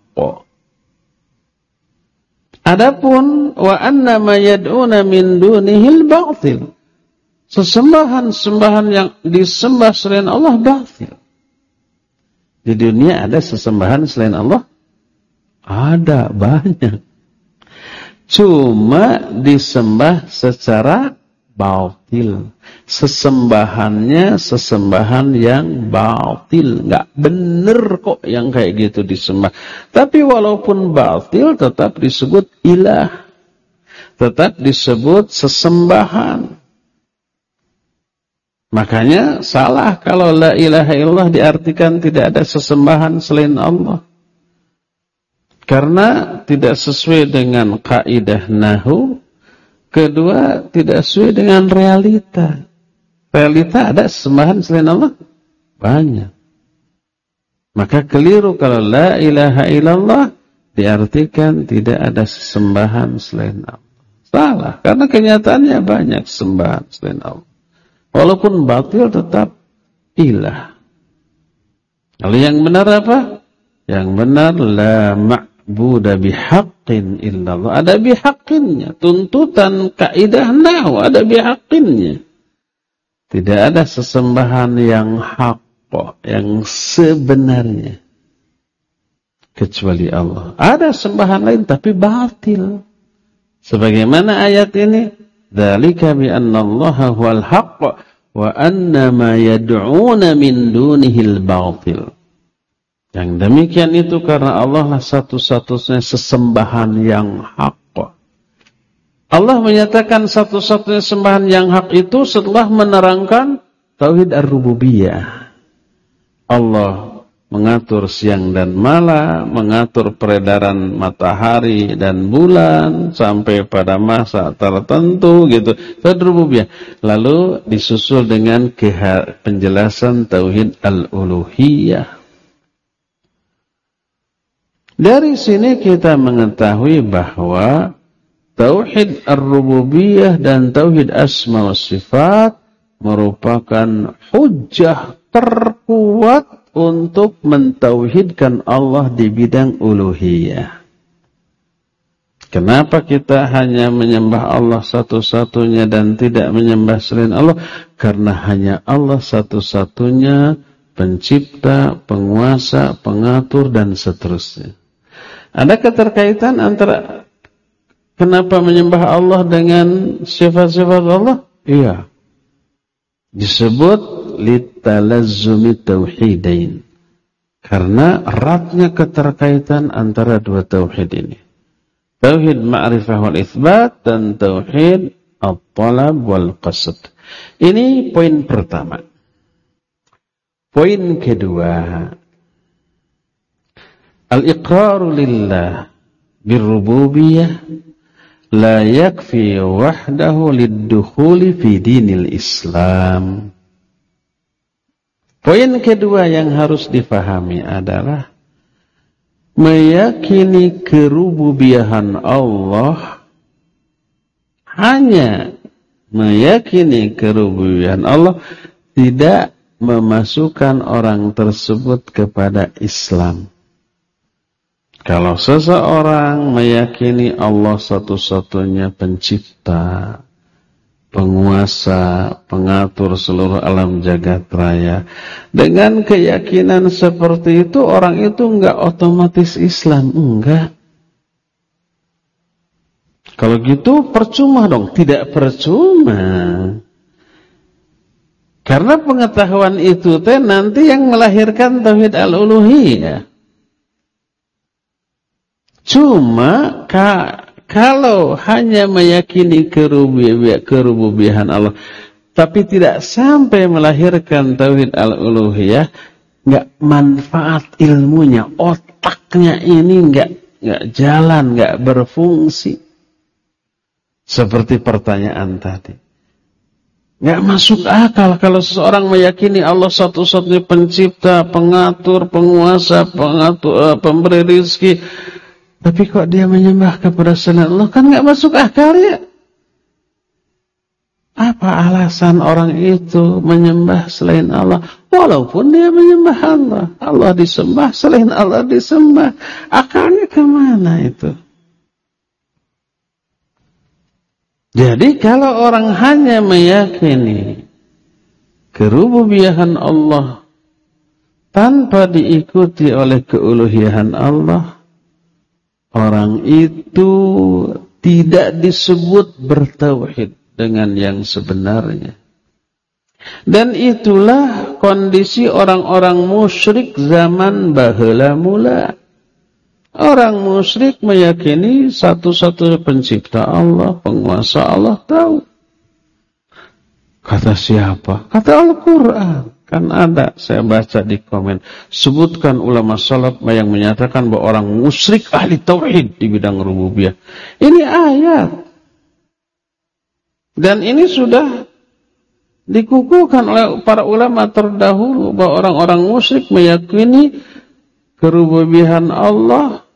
Adapun wa anna ma yad'una min dunihil batil. Sesembahan-sembahan yang disembah selain Allah batil. Di dunia ada sesembahan selain Allah? Ada, banyak. Cuma disembah secara batil. Sesembahannya sesembahan yang batil. Nggak bener kok yang kayak gitu disembah. Tapi walaupun batil tetap disebut ilah. Tetap disebut sesembahan. Makanya salah kalau la ilaha illallah diartikan tidak ada sesembahan selain Allah. Karena tidak sesuai dengan kaidah nahwu. Kedua, tidak sesuai dengan realita. Realita ada sesembahan selain Allah? Banyak. Maka keliru kalau la ilaha illallah diartikan tidak ada sesembahan selain Allah. Salah, karena kenyataannya banyak sesembahan selain Allah. Walaupun batil tetap ilah. Lalu yang benar apa? Yang benar la ma'buda bihaqqin illallah. Ada bihaqqinnya. Tuntutan kaidah nahwu ada bihaqqinnya. Tidak ada sesembahan yang hak, yang sebenarnya kecuali Allah. Ada sembahan lain tapi batil. Sebagaimana ayat ini, dzalika bi anna Allaha huwal haqq wa anna ma yad'una min dunihil batil. Yang demikian itu karena Allah lah satu-satunya sesembahan yang hak. Allah menyatakan satu-satunya sembahan yang hak itu setelah menerangkan tauhid ar-rububiyah. Allah mengatur siang dan malam, mengatur peredaran matahari dan bulan sampai pada masa tertentu gitu. Tauhid rububiyah. Lalu disusul dengan penjelasan tauhid al-uluhiyah. Dari sini kita mengetahui bahwa tauhid ar-rububiyah dan tauhid asma wa sifat merupakan hujjah terkuat untuk mentauhidkan Allah di bidang uluhiyah. Kenapa kita hanya menyembah Allah satu-satunya dan tidak menyembah selain Allah? Karena hanya Allah satu-satunya pencipta, penguasa, pengatur, dan seterusnya. Ada keterkaitan antara kenapa menyembah Allah dengan sifat-sifat Allah? Iya. Disebut litalazzumi tauhidain. Karena eratnya keterkaitan antara dua tauhid ini. Tauhid ma'rifah wal itsbat dan tauhid at-talab wal qasd. Ini poin pertama. Poin kedua, al-iqraru lillah birrububiyah la yakfi wahdahu lid-dukhuli fi dinil Islam. Poin kedua yang harus difahami adalah meyakini kerububiyahan Allah. Hanya meyakini kerububiyahan Allah tidak memasukkan orang tersebut kepada Islam. Kalau seseorang meyakini Allah satu-satunya pencipta, penguasa, pengatur seluruh alam jagat raya, dengan keyakinan seperti itu, orang itu enggak otomatis Islam, enggak. Kalau gitu percuma dong, tidak percuma. Karena pengetahuan itu nanti yang melahirkan tauhid al-uluhiyah. Cuma kalau hanya meyakini kerububiyahan Allah tapi tidak sampai melahirkan tauhid al-uluhiyah, enggak manfaat ilmunya, otaknya ini enggak jalan, enggak berfungsi. Seperti pertanyaan tadi. Enggak masuk akal kalau seseorang meyakini Allah satu-satunya pencipta, pengatur, penguasa, pemberi rezeki. Tapi kok dia menyembah kepada selain Allah? Kan enggak masuk akal ya. Apa alasan orang itu menyembah selain Allah? Walaupun dia menyembah Allah. Allah disembah, selain Allah disembah. Akalnya kemana itu? Jadi kalau orang hanya meyakini kerububiyahan Allah tanpa diikuti oleh keuluhiyahan Allah, orang itu tidak disebut bertauhid dengan yang sebenarnya. Dan itulah kondisi orang-orang musyrik zaman baheula mula. Orang musyrik meyakini satu-satunya pencipta Allah, penguasa Allah, tahu. Kata siapa? Kata Al-Quran. Kan ada, saya baca di komen. Sebutkan ulama salaf yang menyatakan bahwa orang musyrik ahli tauhid di bidang rububiyah. Ini ayat. Dan ini sudah dikukuhkan oleh para ulama terdahulu bahwa orang-orang musyrik meyakini kerububiyahan Allah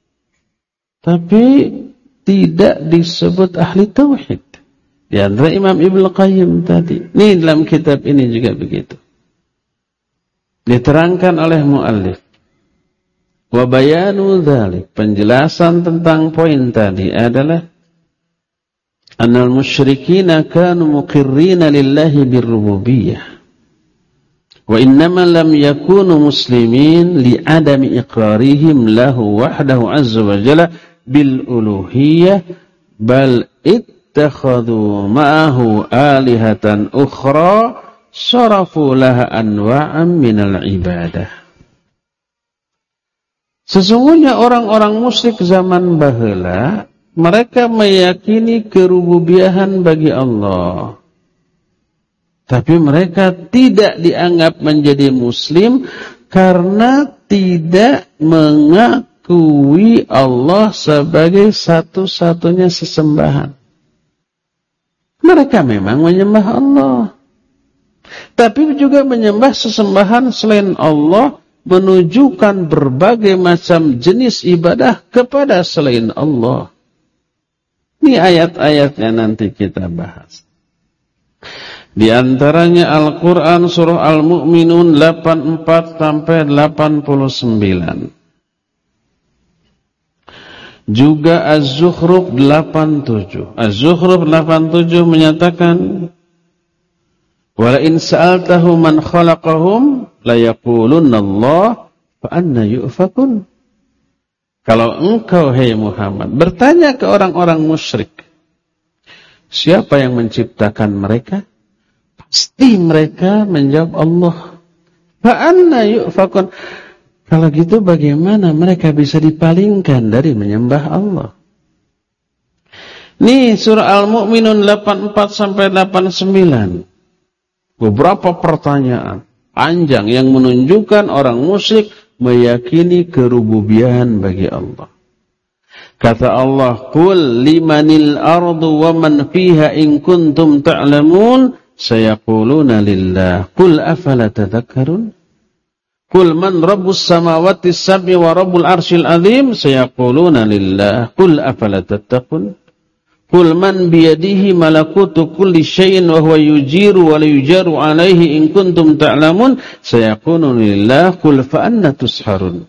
tapi tidak disebut ahli tauhid. Di antara Imam Ibnu Qayyim tadi. Ini dalam kitab ini juga begitu. Diterangkan oleh muallif. Wa bayanu dzalik, penjelasan tentang poin tadi adalah annal musyrikina kanu muqirrina lillahi birrububiyyah wa innama lam yakunu muslimin li'adami iqrarihim lahu wahdahu azza wa jalla bil uluhiyyah bal ittakhadhu ma'ahu alihatan ukhra sarafu laha anwa'an minal ibadah. Sesungguhnya orang-orang musyrik zaman baheula, mereka meyakini kerububiahan bagi Allah. Tapi mereka tidak dianggap menjadi muslim karena tidak mengakui Allah sebagai satu-satunya sesembahan. Mereka memang menyembah Allah, tapi juga menyembah sesembahan selain Allah, menunjukkan berbagai macam jenis ibadah kepada selain Allah. Ini ayat-ayatnya nanti kita bahas. Di antaranya Al-Quran surah Al-Mu'minun 84 sampai 89. Juga Az-Zukhruf 87. Az-Zukhruf 87 menyatakan, wala in sa'altahu man khalaqahum la yaqulunna Allah fa anna yu'fakun. Kalau engkau, hai Muhammad, bertanya ke orang-orang musyrik, siapa yang menciptakan mereka? Pasti mereka menjawab Allah. Fa anna yu'fakun. Kalau gitu bagaimana mereka bisa dipalingkan dari menyembah Allah? Nih surah Al-Mu'minun 84 sampai 89. Beberapa pertanyaan panjang yang menunjukkan orang musyrik meyakini kerububiahan bagi Allah. Kata Allah, "Qul limanil ardu wa man fiha in kuntum ta'lamun sayaquluna lillah. Qul afala tadhakkarun? Qul man rabbus samawati sab'i wa rabbul arsyil azim sayaquluna lillah. Qul afala tattaqun? Qul man biyadihi malakutu kulli syai'in wa huwa yujiru wa la yujaru alaihi in kuntum ta'lamun sayaquluna lillah. Qul fa anna tusharun?"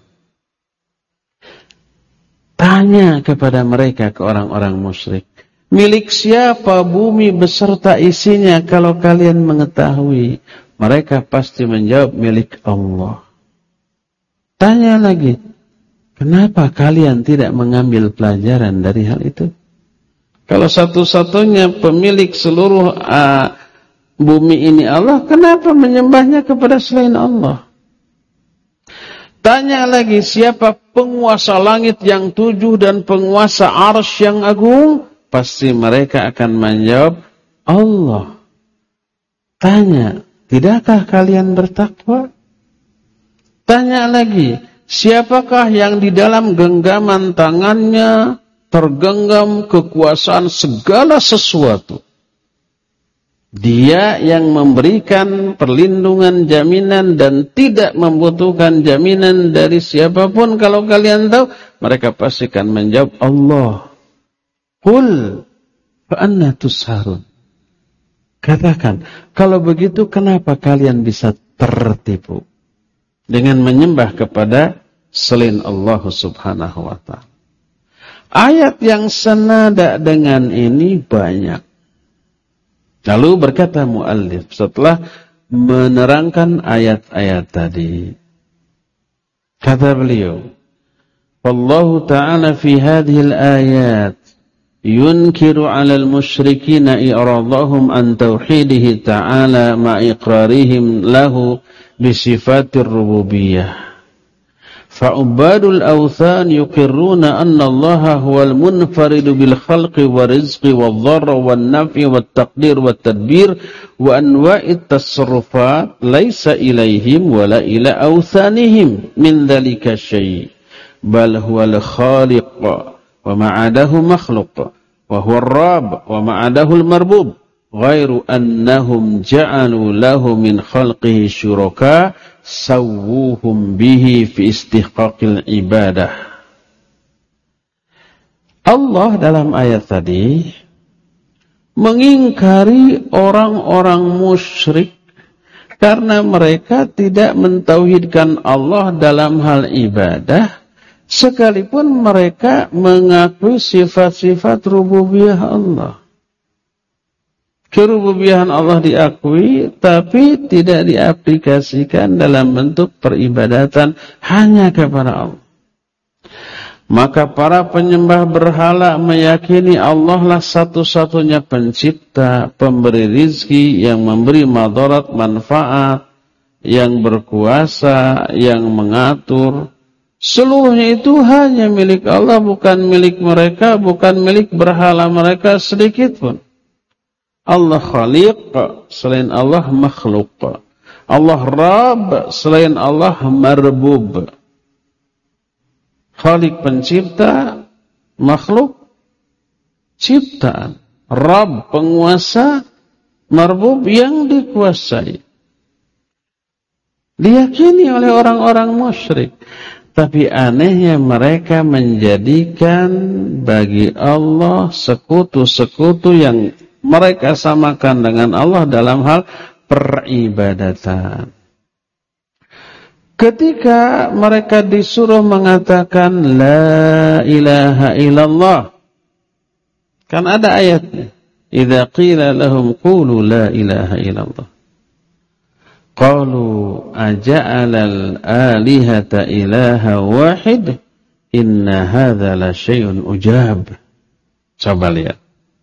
Tanya kepada mereka, ke orang-orang musyrik, milik siapa bumi beserta isinya kalau kalian mengetahui? Mereka pasti menjawab milik Allah. Tanya lagi, kenapa kalian tidak mengambil pelajaran dari hal itu? Kalau satu-satunya pemilik seluruh bumi ini Allah, kenapa menyembahnya kepada selain Allah? Tanya lagi, siapa penguasa langit yang 7 dan penguasa arsy yang agung? Pasti mereka akan menjawab Allah. Tanya, tidakkah kalian bertakwa? Tanya lagi, siapakah yang di dalam genggaman tangannya tergenggam kekuasaan segala sesuatu? Dia yang memberikan perlindungan, jaminan, dan tidak membutuhkan jaminan dari siapapun. Kalau kalian tahu, mereka pasti akan menjawab Allah. Qul fa anna tusharun. Katakan, kalau begitu kenapa kalian bisa tertipu dengan menyembah kepada selain Allah subhanahu wa ta'ala? Ayat yang senada dengan ini banyak. Lalu berkata muallif setelah menerangkan ayat-ayat tadi, kata beliau, "Wallahu ta'ala fi hadhihi al-ayat yunkiru 'ala al-musyrikina i'radahum an tauhidihi ta'ala ma iqrarihim lahu bi sifatir rububiyyah. Fa'ubadul awthan yuqirruna anna Allah huwal munfaridu bil khalqi wa rizqi wa dharra wa nafi wa taqdir wa tadbir wa anwa'it tasarrufat laysa ilayhim wa la ila awthanihim min dhalika syai' bal huwal khaliq wa ma'adahu makhluq wa huwa ar-rab wa ma'adahu al-marbub ghairu annahum ja'alu lahu min khalqihi syuraka sawwuhum bihi fi istihqaqil ibadah." Allah dalam ayat tadi mengingkari orang-orang musyrik karena mereka tidak mentauhidkan Allah dalam hal ibadah sekalipun mereka mengakui sifat-sifat rububiyah Allah. Kerububiyahan Allah diakui, tapi tidak diaplikasikan dalam bentuk peribadatan hanya kepada Allah. Maka para penyembah berhala meyakini Allah lah satu-satunya pencipta, pemberi rizki, yang memberi madarat manfaat, yang berkuasa, yang mengatur. Seluruhnya itu hanya milik Allah, bukan milik mereka, bukan milik berhala mereka sedikit pun. Allah khaliq, selain Allah makhluk. Allah Rabb, selain Allah marbub. Khaliq pencipta, makhluk ciptaan. Rabb penguasa, marbub yang dikuasai. Diyakini oleh orang-orang musyrik. Tapi anehnya mereka menjadikan bagi Allah sekutu-sekutu yang mereka samakan dengan Allah dalam hal peribadatan. Ketika mereka disuruh mengatakan la ilaha illallah, kan ada ayatnya, idza qila lahum qulu la ilaha illallah qalu aja'alal alihata ilaha wahid inna hadza la syai'un ujab. Coba lihat.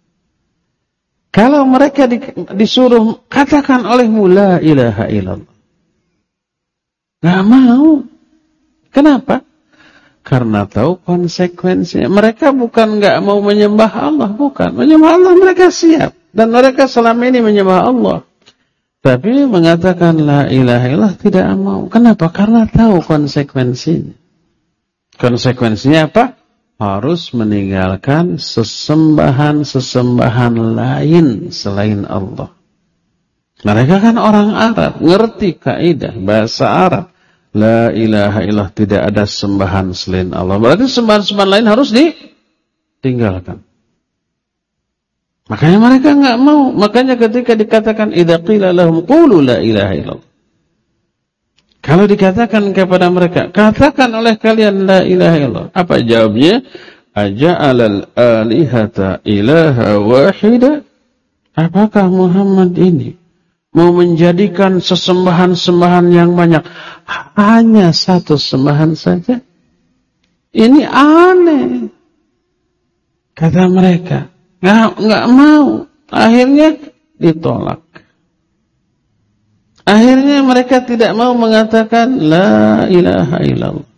Kalau mereka disuruh katakan olehmu la ilaha illallah, nggak mau. Kenapa? Karena tahu konsekuensinya. Mereka bukan nggak mau menyembah Allah, bukan. Menyembah Allah mereka siap. Dan mereka selama ini menyembah Allah. Tapi mengatakan la ilaha illallah tidak mau. Kenapa? Karena tahu konsekuensinya. Konsekuensinya apa? Harus meninggalkan sesembahan-sesembahan lain selain Allah. Mereka kan orang Arab, ngerti kaidah bahasa Arab. La ilaha illallah, tidak ada sembahan selain Allah. Berarti sembahan-sembahan lain harus ditinggalkan. Makanya mereka enggak mau. Makanya ketika dikatakan idza qila lahum qulu la ilaha illallah, kalau dikatakan kepada mereka, katakan oleh kalian la ilaha illallah, apa jawabnya? Aja'alal alihata ilaha wahida? Apakah Muhammad ini mau menjadikan sesembahan-sembahan yang banyak hanya satu sembahan saja? Ini aneh, kata mereka. Nggak mau. Akhirnya ditolak. Akhirnya mereka tidak mau mengatakan la ilaha illallah.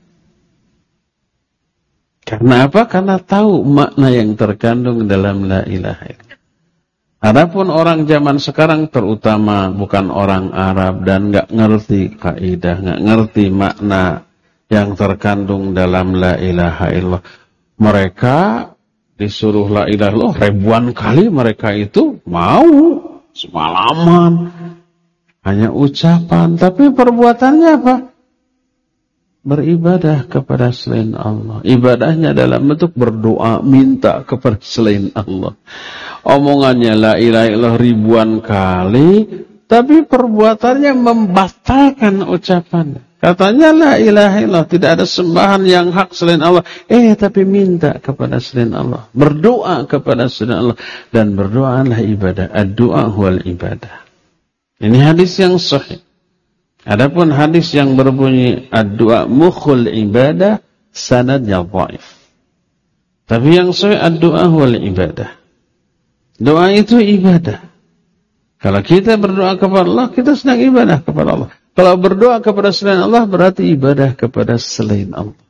Karena apa? Karena tahu makna yang terkandung dalam la ilaha illallah. Adapun orang zaman sekarang, terutama bukan orang Arab dan nggak ngerti kaidah, nggak ngerti makna yang terkandung dalam la ilaha illallah. Mereka disuruh la ilaha illallah ribuan kali, mereka itu mau semalaman. Hanya ucapan, tapi perbuatannya apa? Beribadah kepada selain Allah. Ibadahnya dalam bentuk berdoa, minta kepada selain Allah. Omongannya la ilaha illallah ribuan kali, tapi perbuatannya membatalkan ucapannya. Katanya la ilaha illallah, tidak ada sembahan yang hak selain Allah. Tapi minta kepada selain Allah. Berdoa kepada selain Allah. Dan berdoa adalah ibadah. Ad-du'a huwal ibadah. Ini hadis yang sahih. Adapun hadis yang berbunyi ad-du'a mukhul ibadah, sanadnya dhaif. Tapi yang sahih ad-du'a huwal ibadah. Doa itu ibadah. Kalau kita berdoa kepada Allah, kita sedang ibadah kepada Allah. Kalau berdoa kepada selain Allah, berarti ibadah kepada selain Allah.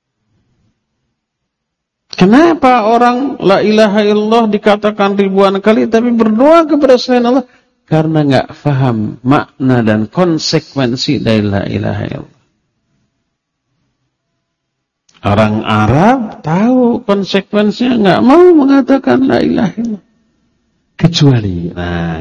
Kenapa orang la ilaha illallah dikatakan ribuan kali, tapi berdoa kepada selain Allah? Karena nggak faham makna dan konsekuensi dari la ilaha illallah. Orang Arab tahu konsekuensinya, nggak mau mengatakan la ilaha illallah. Kecuali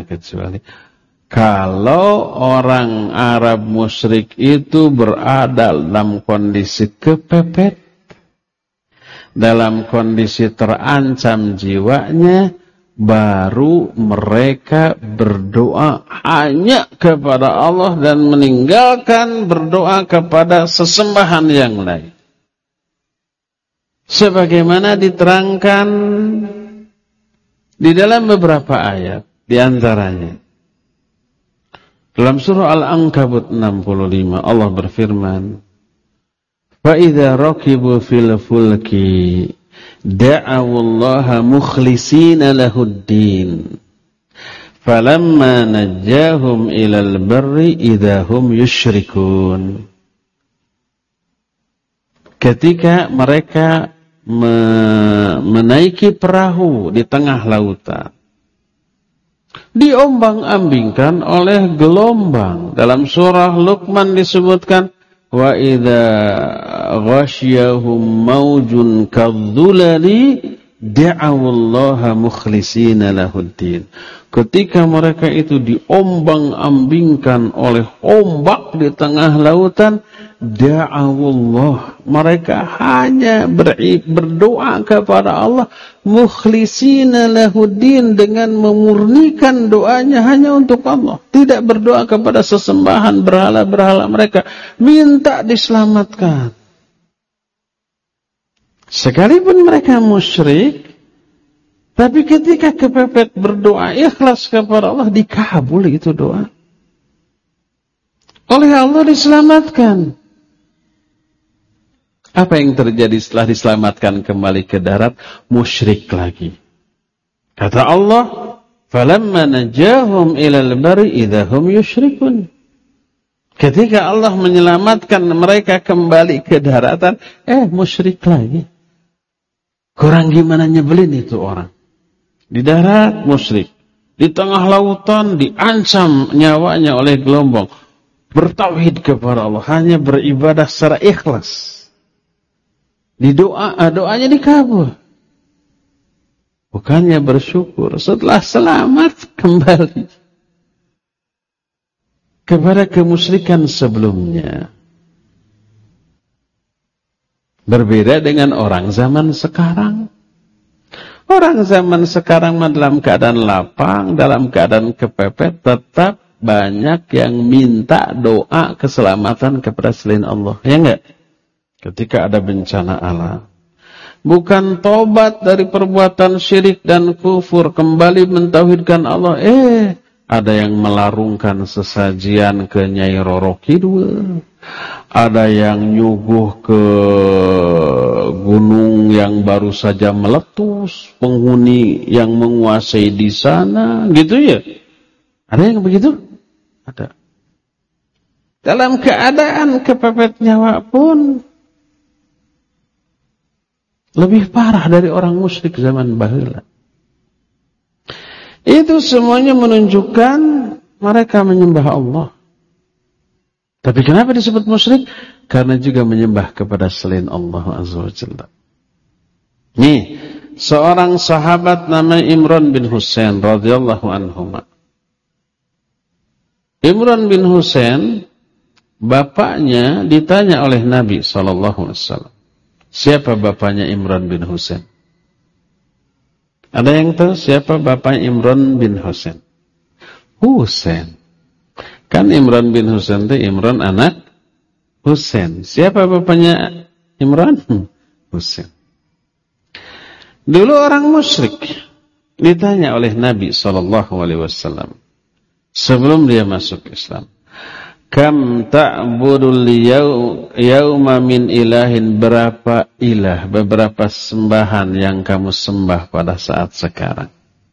kalau orang Arab musyrik itu berada dalam kondisi kepepet, dalam kondisi terancam jiwanya, baru mereka berdoa hanya kepada Allah dan meninggalkan berdoa kepada sesembahan yang lain. sebagaimana diterangkan di dalam beberapa ayat, di antaranya dalam surah Al-Ankabut 65 Allah berfirman, "Fa idza raqibu fil fulki da'awullaha mukhlishina lahud-din falamma najjahum ilal barri idza hum yusyrikun." Ketika mereka menaiki perahu di tengah lautan, diombang-ambingkan oleh gelombang. Dalam surah Luqman disebutkan, wa idza ghasyahum maujun kadzulali da'awullaha mukhlishina lahuddin. Ketika mereka itu diombang-ambingkan oleh ombak di tengah lautan, da'awullah, mereka hanya berdoa kepada Allah mukhlishina lahuddin, dengan memurnikan doanya hanya untuk Allah, tidak berdoa kepada sesembahan berhala-berhala mereka, minta diselamatkan. Sekalipun mereka musyrik, tapi ketika kepepet berdoa ikhlas kepada Allah, dikabul itu doa. Oleh Allah diselamatkan. Apa yang terjadi setelah diselamatkan kembali ke darat? Musyrik lagi. Kata Allah, "Falamma najahum ilal barri idza hum yusyrikun." Ketika Allah menyelamatkan mereka kembali ke daratan, musyrik lagi. Kurang gimana nyebelin itu orang. Di darat musyrik, di tengah lautan diancam nyawanya oleh gelombang. Bertauhid kepada Allah, hanya beribadah secara ikhlas. Di doanya dikabul. Bukannya bersyukur setelah selamat kembali kepada kemusyrikan sebelumnya. Berbeda dengan orang zaman sekarang. Orang zaman sekarang dalam keadaan lapang, dalam keadaan kepepet, tetap banyak yang minta doa keselamatan kepada selain Allah. Ya enggak? Ketika ada bencana alam, bukan tobat dari perbuatan syirik dan kufur, kembali mentauhidkan Allah, ada yang melarungkan sesajian ke Nyai Roro Kidul, ada yang nyuguh ke gunung yang baru saja meletus, penghuni yang menguasai di sana, gitu ya. Ada yang begitu? Ada. Dalam keadaan kepepet nyawa pun lebih parah dari orang musyrik zaman baheula. Itu semuanya menunjukkan mereka menyembah Allah. Tapi kenapa disebut musyrik? Karena juga menyembah kepada selain Allah Azza wa Jalla. Nih, seorang sahabat namanya Imran bin Husain radhiyallahu anhuma. Imran bin Husain, bapaknya ditanya oleh Nabi sallallahu alaihi wasallam. Siapa bapaknya Imran bin Husain? Ada yang tahu siapa bapaknya Imran bin Husain? Husain. Kan Imran bin Husain itu Imran anak Husain. Siapa bapaknya Imran? Husain. Dulu orang musyrik ditanya oleh Nabi SAW sebelum dia masuk Islam. Kam ta'budul yauma min ilahin, berapa ilah, beberapa sembahan yang kamu sembah pada saat sekarang?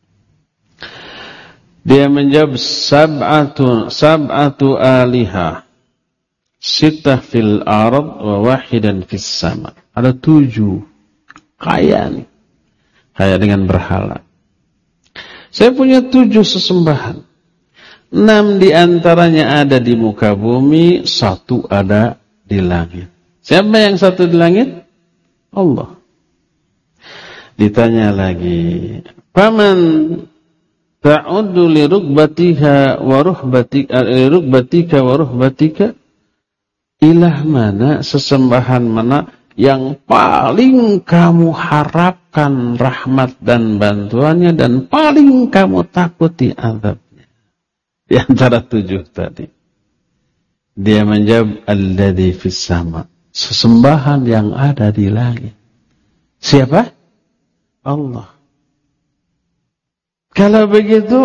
Dia menjawab sab'atu alihah, sittah fil ard wa wahidan fis sama. Ada 7. Kaya nih. Kaya dengan berhala. Saya punya 7 sesembahan. 6 diantaranya ada di muka bumi, 1 ada di langit. Siapa yang 1 di langit? Allah. Ditanya lagi, paman ta'uddu li rukbatika wa ruhbatika, ilah mana, sesembahan mana yang paling kamu harapkan rahmat dan bantuannya dan paling kamu takuti azabnya? Di antara 7 tadi, dia menjawab alladzi fis sama, sesembahan yang ada di langit. Siapa? Allah. Kalau begitu,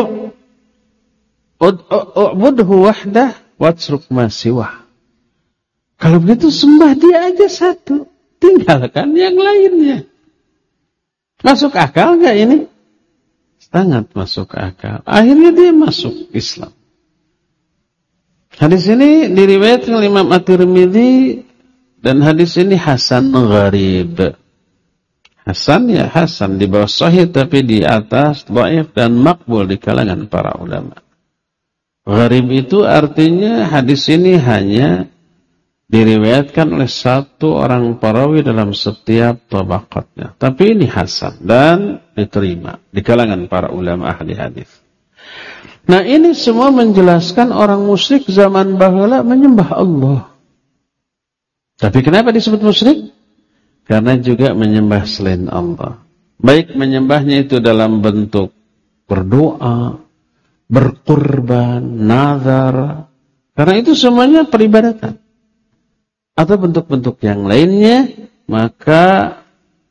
u'budhu wahdah watruk ma siwah. Kalau begitu sembah dia aja satu, tinggalkan yang lainnya. Masuk akal enggak ini? Sangat masuk akal. Akhirnya dia masuk Islam. Hadis ini diriwayatkan oleh Imam At-Tirmidzi dan hadis ini hasan gharib. Hasan ya hasan, di bawah sahih tapi di atas dhaif dan makbul di kalangan para ulama. Gharib itu artinya hadis ini hanya diriwayatkan oleh satu orang perawi dalam setiap tabaqatnya. Tapi ini hasan dan diterima di kalangan para ulama ahli hadis. Nah, ini semua menjelaskan orang musyrik zaman bahula menyembah Allah. Tapi kenapa disebut musyrik? Karena juga menyembah selain Allah. Baik menyembahnya itu dalam bentuk berdoa, berkurban, nazar. Karena itu semuanya peribadatan. Atau bentuk-bentuk yang lainnya, maka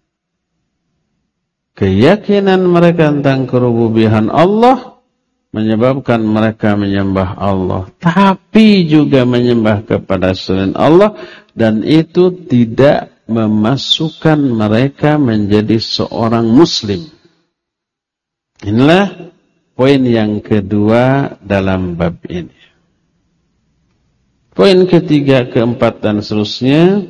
keyakinan mereka tentang kerububihan Allah menyebabkan mereka menyembah Allah. Tapi juga menyembah kepada selain Allah. Dan itu tidak memasukkan mereka menjadi seorang muslim. Inilah poin yang kedua dalam bab ini. Poin ketiga, keempat dan seterusnya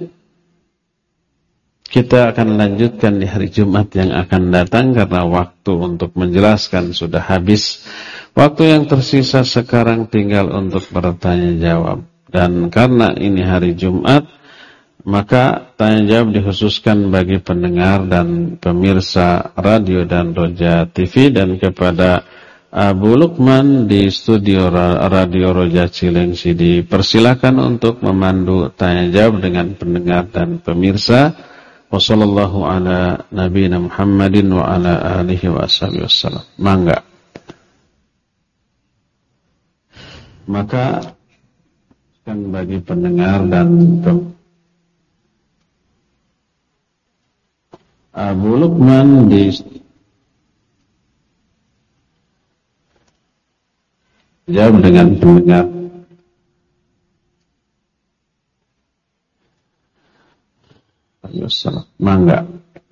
kita akan lanjutkan di hari Jumat yang akan datang karena waktu untuk menjelaskan sudah habis. Waktu yang tersisa sekarang tinggal untuk bertanya jawab. Dan karena ini hari Jumat, maka tanya jawab dikhususkan bagi pendengar dan pemirsa radio dan Roja TV, dan kepada Abu Lukman di studio radio Roja Cilengsi dipersilakan untuk memandu tanya jawab dengan pendengar dan pemirsa. Wassallallahu ala nabiyina Muhammadin wa ala alihi wa sahbihi wassalam. Mangga. Maka kan bagi pendengar dan Abu Lukman di jawab dengan pendengar. Mangga.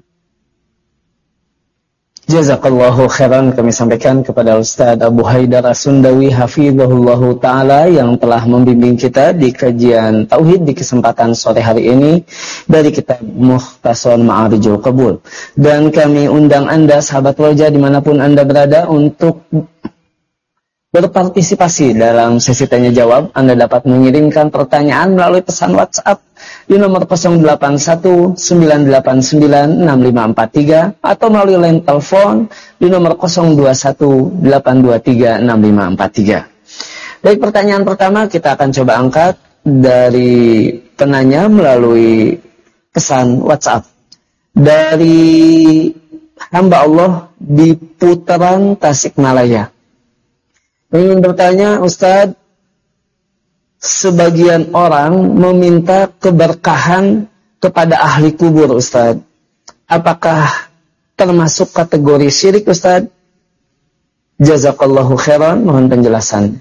Jazakallahu khairan kami sampaikan kepada Ustaz Abu Haidar As-Sundawi hafizahullahu ta'ala yang telah membimbing kita di kajian Tauhid di kesempatan sore hari ini dari kitab Mukhtasar Ma'arijul Qabul. Dan kami undang Anda sahabat Roja dimanapun Anda berada untuk berpartisipasi dalam sesi tanya jawab. Anda dapat mengirimkan pertanyaan melalui pesan WhatsApp di nomor 0819896543 atau melalui line telepon di nomor 0218236543. Baik, pertanyaan pertama kita akan coba angkat dari penanya melalui pesan WhatsApp dari hamba Allah di Putaran Tasikmalaya. Ingin bertanya, Ustadz, sebagian orang meminta keberkahan kepada ahli kubur, Ustadz. Apakah termasuk kategori syirik, Ustadz? Jazakallahu khairan, mohon penjelasan.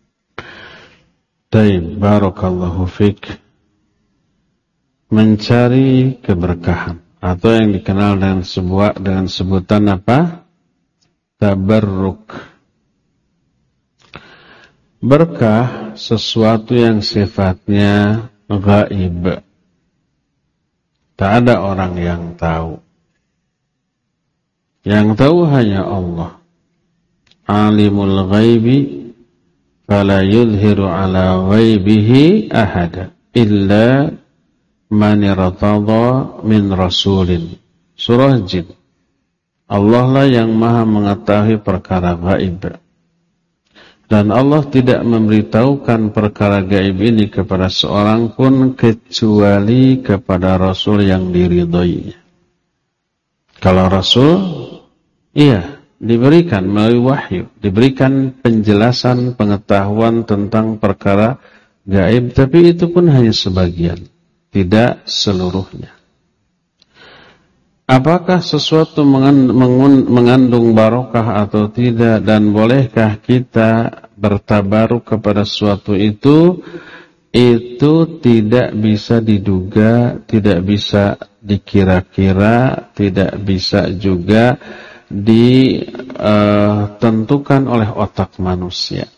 Baik, barakallahu fik. Mencari keberkahan atau yang dikenal dengan sebutan apa? Tabarruk. Berkah sesuatu yang sifatnya gaib. Tak ada orang yang tahu. Yang tahu hanya Allah. Alimul ghaibi fala yudhiru ala ghaibihi ahada illa man irtada min rasulin. Surah Jin. Allah lah yang maha mengetahui perkara gaib. Dan Allah tidak memberitahukan perkara gaib ini kepada seorang pun kecuali kepada Rasul yang diridhoinya. Kalau Rasul, iya, diberikan melalui wahyu, diberikan penjelasan, pengetahuan tentang perkara gaib, tapi itu pun hanya sebagian, tidak seluruhnya. apakah sesuatu mengandung barokah atau tidak, dan bolehkah kita bertabaruk kepada sesuatu itu tidak bisa diduga, tidak bisa dikira-kira, tidak bisa juga ditentukan oleh otak manusia.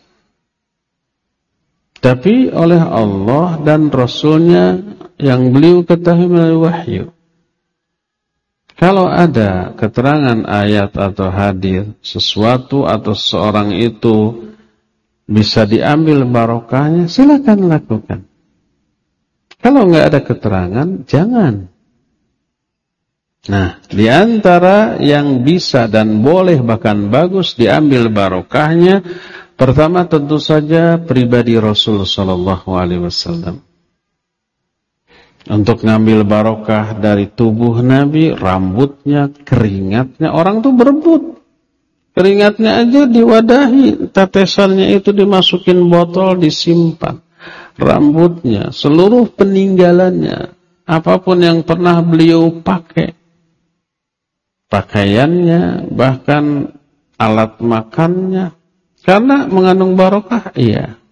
Tapi oleh Allah dan Rasulnya yang beliau ketahui melalui wahyu. Kalau ada keterangan ayat atau hadis, sesuatu atau seseorang itu bisa diambil barokahnya, silakan lakukan. Kalau nggak ada keterangan, jangan. Nah, di antara yang bisa dan boleh bahkan bagus diambil barokahnya, pertama tentu saja pribadi Rasul sallallahu alaihi wasallam. Untuk ngambil barokah dari tubuh Nabi, rambutnya, keringatnya, orang tuh berebut. Keringatnya aja diwadahi, tetesannya itu dimasukin botol, disimpan. Rambutnya, seluruh peninggalannya, apapun yang pernah beliau pakai, pakaiannya, bahkan alat makannya, karena mengandung barokah, iya.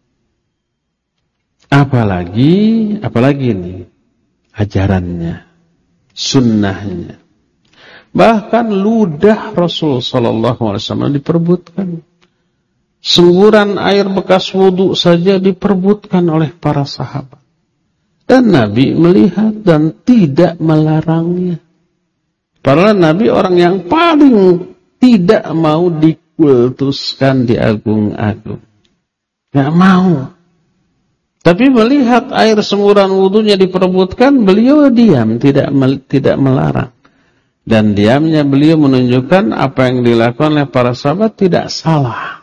Apalagi ini ajarannya, sunnahnya. Bahkan ludah Rasul sallallahu alaihi wasallam diperebutkan. Semburan air bekas wudu saja diperebutkan oleh para sahabat. Dan Nabi melihat dan tidak melarangnya. Padahal Nabi orang yang paling tidak mau dikultuskan, diagung-agung. Nggak mau. Tapi melihat air semburan wudunya diperebutkan, beliau diam, tidak melarang. Dan diamnya beliau menunjukkan apa yang dilakukan oleh para sahabat tidak salah.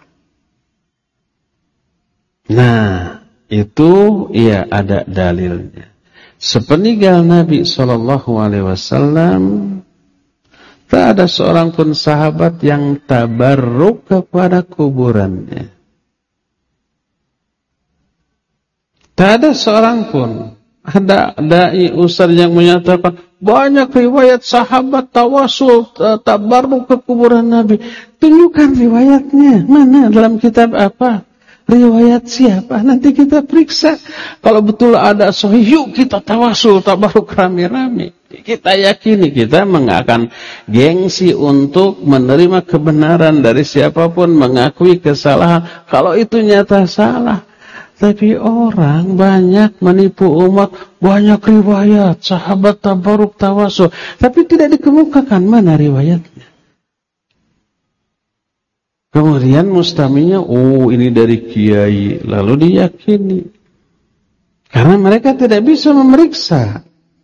Nah, itu ya ada dalilnya. Sepeninggal Nabi SAW, tak ada seorang pun sahabat yang tabarruk kepada kuburannya. Tak ada seorang pun. Ada dai ustaz yang menyatakan banyak riwayat sahabat tawasul tabarruk ke kuburan Nabi. Tunjukkan riwayatnya. Mana, dalam kitab apa? Riwayat siapa? Nanti kita periksa. Kalau betul ada sahih, yuk kita tawasul tabarruk rame-rame. Kita yakini, kita akan gengsi untuk menerima kebenaran dari siapapun, mengakui kesalahan kalau itu nyata salah. Tapi orang banyak menipu umat, banyak riwayat sahabat tabarruk tawasul, tapi tidak dikemukakan mana riwayatnya. Kemudian mustaminya, oh ini dari kiai, lalu diyakini. Karena mereka tidak bisa memeriksa.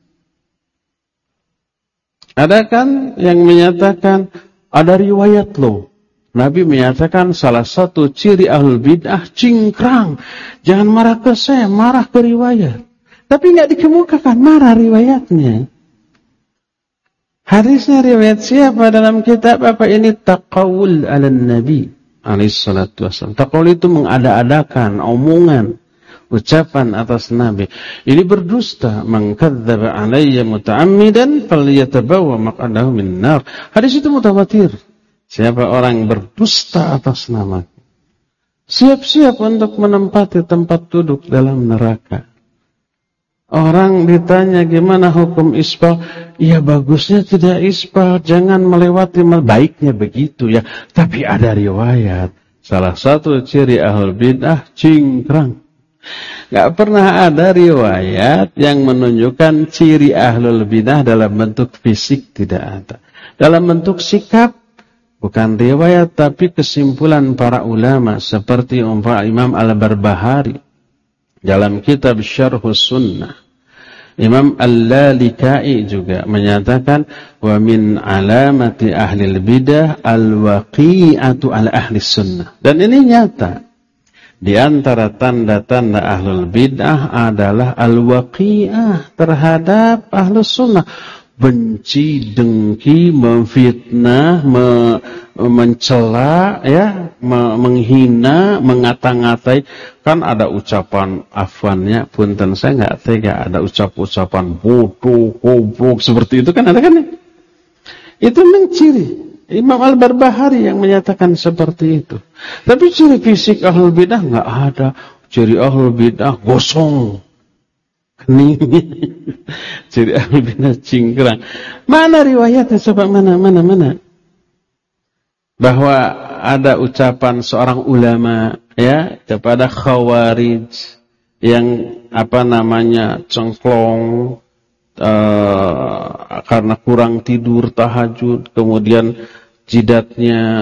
Ada kan yang menyatakan ada riwayat loh. Nabi menyatakan salah satu ciri ahlul bid'ah cingkrang. Jangan marah ke saya, marah ke riwayat. Tapi nggak dikemukakan marah riwayatnya. Hadisnya riwayat siapa dalam kitab apa ini? Taqawul ala Nabi alaihi salatu wassalam. Taqawul itu mengada-adakan omongan, ucapan atas Nabi. Ini berdusta. Man kadzdzaba alayya muta'ammidan falyatabawa maq'adahu min nar. Hadis itu mutawatir. Siapa orang berdusta atas namaku, siap-siap untuk menempati tempat duduk dalam neraka. Orang ditanya gimana hukum isbal, ya bagusnya tidak isbal, jangan melewati, baiknya begitu ya. Tapi ada riwayat, salah satu ciri ahlul bid'ah cingkrang. Gak pernah ada riwayat yang menunjukkan ciri ahlul bid'ah dalam bentuk fisik, tidak ada. Dalam bentuk sikap, bukan riwayat tapi kesimpulan para ulama seperti Imam Al-Barbahari dalam kitab Syarhus Sunnah. Imam Al-Lalikai juga menyatakan wa min alamati ahlil bidah al-waqi'atu ala ahli sunnah. Dan ini nyata. Di antara tanda-tanda ahlul bidah adalah al-waqi'ah terhadap ahlus sunnah. Benci, dengki, memfitnah, mencela, ya, menghina, mengata-ngatai. Kan ada ucapan afwannya, punten saya nggak tega, ada ucapan bodoh, goblok, seperti itu kan ada kan ya? Itu menciri. Imam Al-Barbahari yang menyatakan seperti itu. Tapi ciri fisik ahlul bidah nggak ada. Ciri ahlul bidah gosong, kening. Ciri ahlul bidah cingkrang. Mana riwayatnya? Coba mana? Bahwa ada ucapan seorang ulama ya kepada Khawarij yang cengklong. Karena kurang tidur tahajud, kemudian jidatnya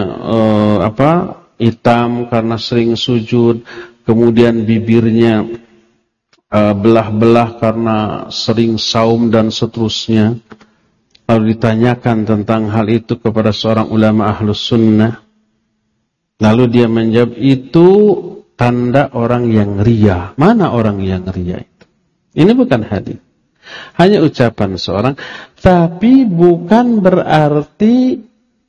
hitam karena sering sujud, kemudian bibirnya belah-belah karena sering saum dan seterusnya. Lalu ditanyakan tentang hal itu kepada seorang ulama ahlus sunnah, lalu dia menjawab, itu tanda orang yang riya. Mana orang yang riya itu? Ini bukan hadis, hanya ucapan seorang, tapi bukan berarti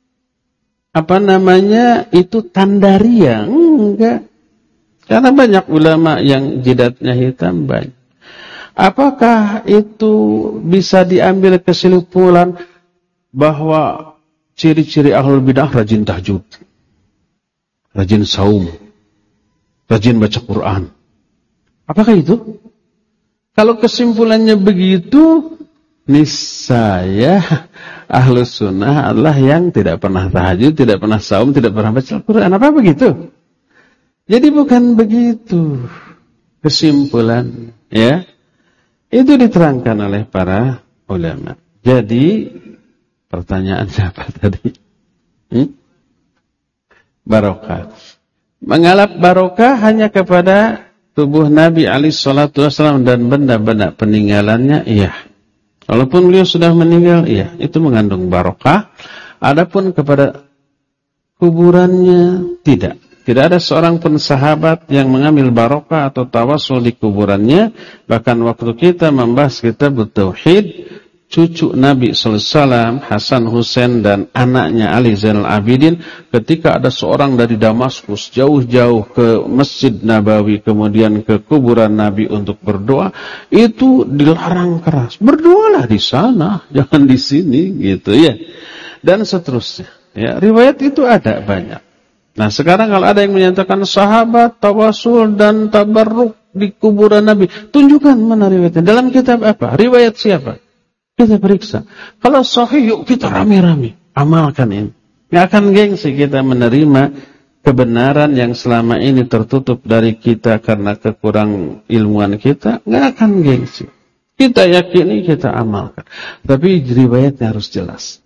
itu tanda riya, enggak. Karena banyak ulama yang jidatnya hitam banyak. Apakah itu bisa diambil kesimpulan bahwa ciri-ciri ahlul bidah rajin tahajud, rajin saum, rajin baca Quran? Apakah itu? Kalau kesimpulannya begitu, niscaya ahlus sunnah adalah yang tidak pernah tahajud, tidak pernah saum, tidak pernah baca Al-Quran. Apa begitu? Jadi bukan begitu kesimpulan, ya. Itu diterangkan oleh para ulama. Jadi pertanyaan siapa tadi? Barokah. Mengalap barokah hanya kepada tubuh Nabi SAW dan benda-benda peninggalannya, iya. Walaupun beliau sudah meninggal, iya, itu mengandung barokah. Adapun kepada kuburannya, tidak. Tidak ada seorang pun sahabat yang mengambil barokah atau tawasul di kuburannya. Bahkan waktu kita membahas kitab Tauhid, cucu Nabi SAW, Hasan Husain dan anaknya Ali Zainal Abidin, ketika ada seorang dari Damaskus jauh-jauh ke Masjid Nabawi, kemudian ke kuburan Nabi untuk berdoa, itu dilarang keras. Berdoalah di sana, jangan di sini, gitu ya. Dan seterusnya. Ya, riwayat itu ada banyak. Nah, sekarang kalau ada yang menyatakan sahabat tawasul dan tabarruk di kuburan Nabi, tunjukkan mana riwayatnya. Dalam kitab apa? Riwayat siapa? Kita periksa. Kalau sahih, yuk kita rame-rame amalkan ini. Nggak akan gengsi kita menerima kebenaran yang selama ini tertutup dari kita karena kekurang ilmuwan kita. Nggak akan gengsi. Kita yakini, kita amalkan. Tapi riwayatnya harus jelas.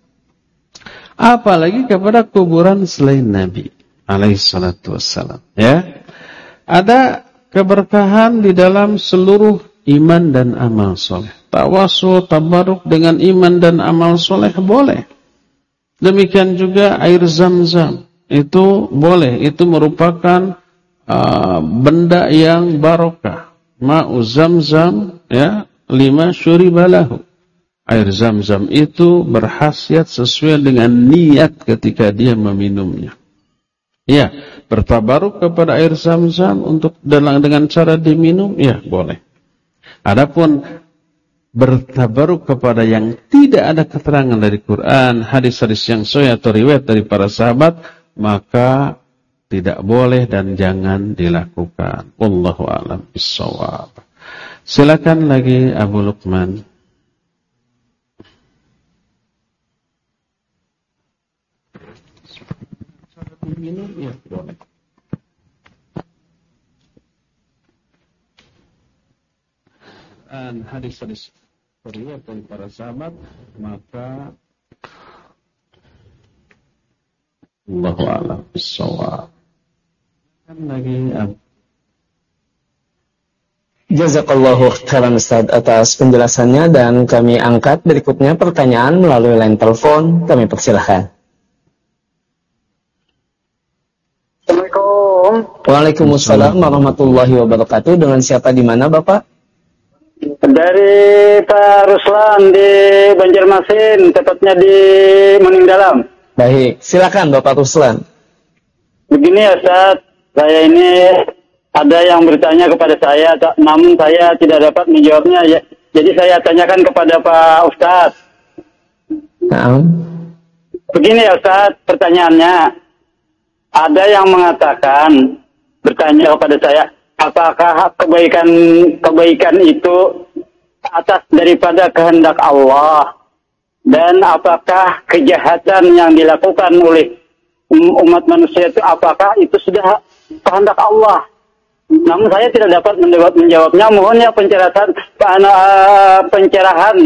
Apalagi kepada kuburan selain Nabi alaihissalatu wassalam. Ya, ada keberkahan di dalam seluruh iman dan amal soleh. Tawasul, tabaruk dengan iman dan amal soleh boleh. Demikian juga air zam-zam itu boleh. Itu merupakan benda yang barokah. Ma'u zam-zam, ya, 5 syuribalahu. Air zam-zam itu berkhasiat sesuai dengan niat ketika dia meminumnya. Ya, bertabaruk kepada air zam-zam untuk dengan cara diminum, ya boleh. Adapun bertabaruk kepada yang tidak ada keterangan dari Quran, hadis-hadis yang sahih atau riwayat dari para sahabat, maka tidak boleh dan jangan dilakukan. Wallahu a'lam bishawab. Silakan lagi Abu Luqman. Minum, ya boleh. Dan hadis-hadis riwayat dari para sahabat, maka Allahu a'lam bishawab. Kan lagi Jazakallahu khairan Ustaz atas penjelasannya, dan kami angkat berikutnya pertanyaan melalui line telepon. Kami persilahkan. Assalamualaikum. Waalaikumsalam warahmatullahi wabarakatuh. Dengan siapa di mana Bapak? Dari Pak Ruslan di Banjarmasin, tepatnya di Muning Dalam. Baik, silakan Bapak Ruslan. Begini ya Ustaz, saya ini ada yang bertanya kepada saya, namun saya tidak dapat menjawabnya. Ya, jadi saya tanyakan kepada Pak Ustaz. Naam. Begini ya Ustaz, pertanyaannya. Ada yang mengatakan, bertanya kepada saya, apakah kebaikan itu atas daripada kehendak Allah? Dan apakah kejahatan yang dilakukan oleh umat manusia itu, apakah itu sudah kehendak Allah? Namun saya tidak dapat menjawabnya. Mohon ya pencerahan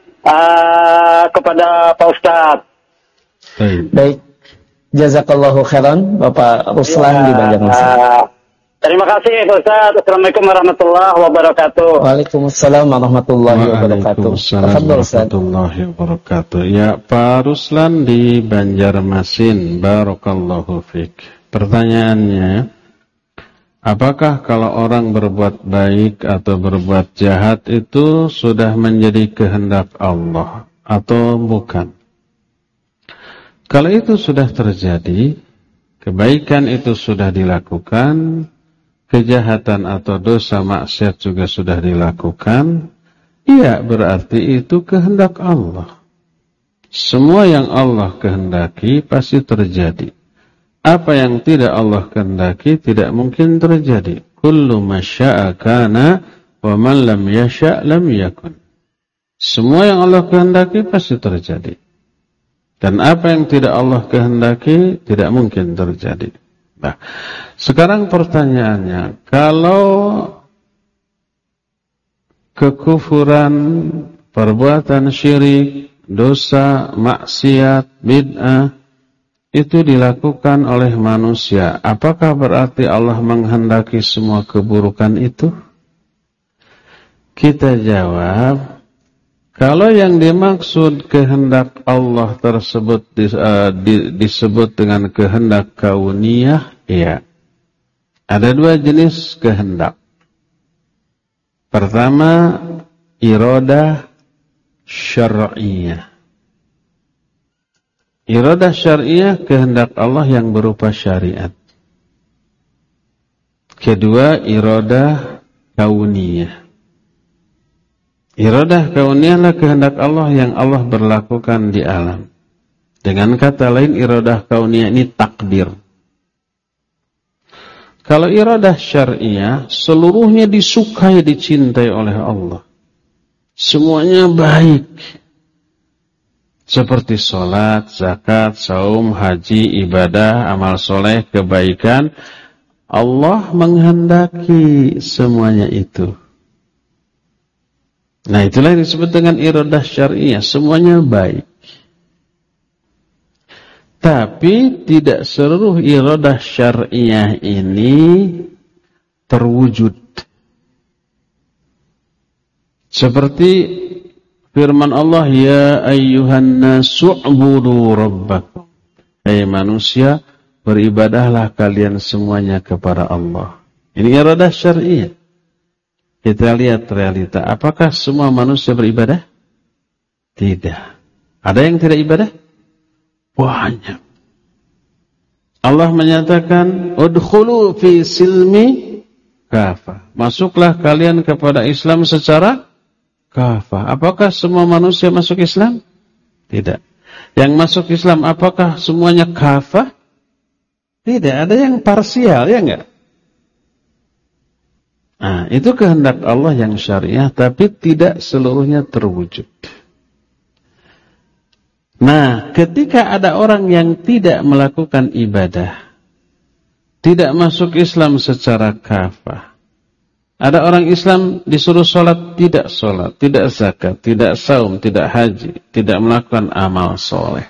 kepada Pak Ustadz. Baik. Jazakallahu khairan Bapak Ruslan di Banjarmasin. Terima kasih Pak Ustaz. Assalamualaikum warahmatullahi wabarakatuh. Waalaikumsalam warahmatullahi wabarakatuh. Waalaikumsalam warahmatullahi wabarakatuh. Ya, Pak Ruslan di Banjarmasin. Barakallahu fiik. Pertanyaannya, apakah kalau orang berbuat baik atau berbuat jahat itu sudah menjadi kehendak Allah atau bukan? Kalau itu sudah terjadi, kebaikan itu sudah dilakukan, kejahatan atau dosa maksiat juga sudah dilakukan, iya berarti itu kehendak Allah. Semua yang Allah kehendaki pasti terjadi. Apa yang tidak Allah kehendaki tidak mungkin terjadi. Kullu ma syaa kana wa man lam yasha' lam yakun. Semua yang Allah kehendaki pasti terjadi. Dan apa yang tidak Allah kehendaki tidak mungkin terjadi. Nah, sekarang pertanyaannya, kalau kekufuran, perbuatan syirik, dosa, maksiat, bid'ah itu dilakukan oleh manusia, apakah berarti Allah menghendaki semua keburukan itu? Kita jawab, kalau yang dimaksud kehendak Allah tersebut disebut dengan kehendak kauniyah, ya. Ada dua jenis kehendak. Pertama, iradah syar'iyah. Iradah syar'iyah, kehendak Allah yang berupa syariat. Kedua, iradah kauniyah. Iradah kauniyah adalah kehendak Allah yang Allah berlakukan di alam. Dengan kata lain, iradah kauniyah ini takdir. Kalau iradah syar'iyah, seluruhnya disukai, dicintai oleh Allah. Semuanya baik. Seperti sholat, zakat, saum, haji, ibadah, amal soleh, kebaikan. Allah menghendaki semuanya itu. Nah, itulah yang disebut dengan iradah syar'iyah. Semuanya baik. Tapi tidak seluruh iradah syar'iyah ini terwujud. Seperti firman Allah, ya ayyuhan nasu'budu rabbakum. Hai manusia, beribadahlah kalian semuanya kepada Allah. Ini iradah syar'iyah. Kita lihat realita. Apakah semua manusia beribadah? Tidak. Ada yang tidak ibadah? Banyak. Allah menyatakan, udkhulu fi silmi kafah. Masuklah kalian kepada Islam secara kafah. Apakah semua manusia masuk Islam? Tidak. Yang masuk Islam apakah semuanya kafah? Tidak. Ada yang parsial, ya enggak? Nah, itu kehendak Allah yang syariah, tapi tidak seluruhnya terwujud. Nah, ketika ada orang yang tidak melakukan ibadah, tidak masuk Islam secara kafah, ada orang Islam disuruh sholat, tidak zakat, tidak saum, tidak haji, tidak melakukan amal soleh.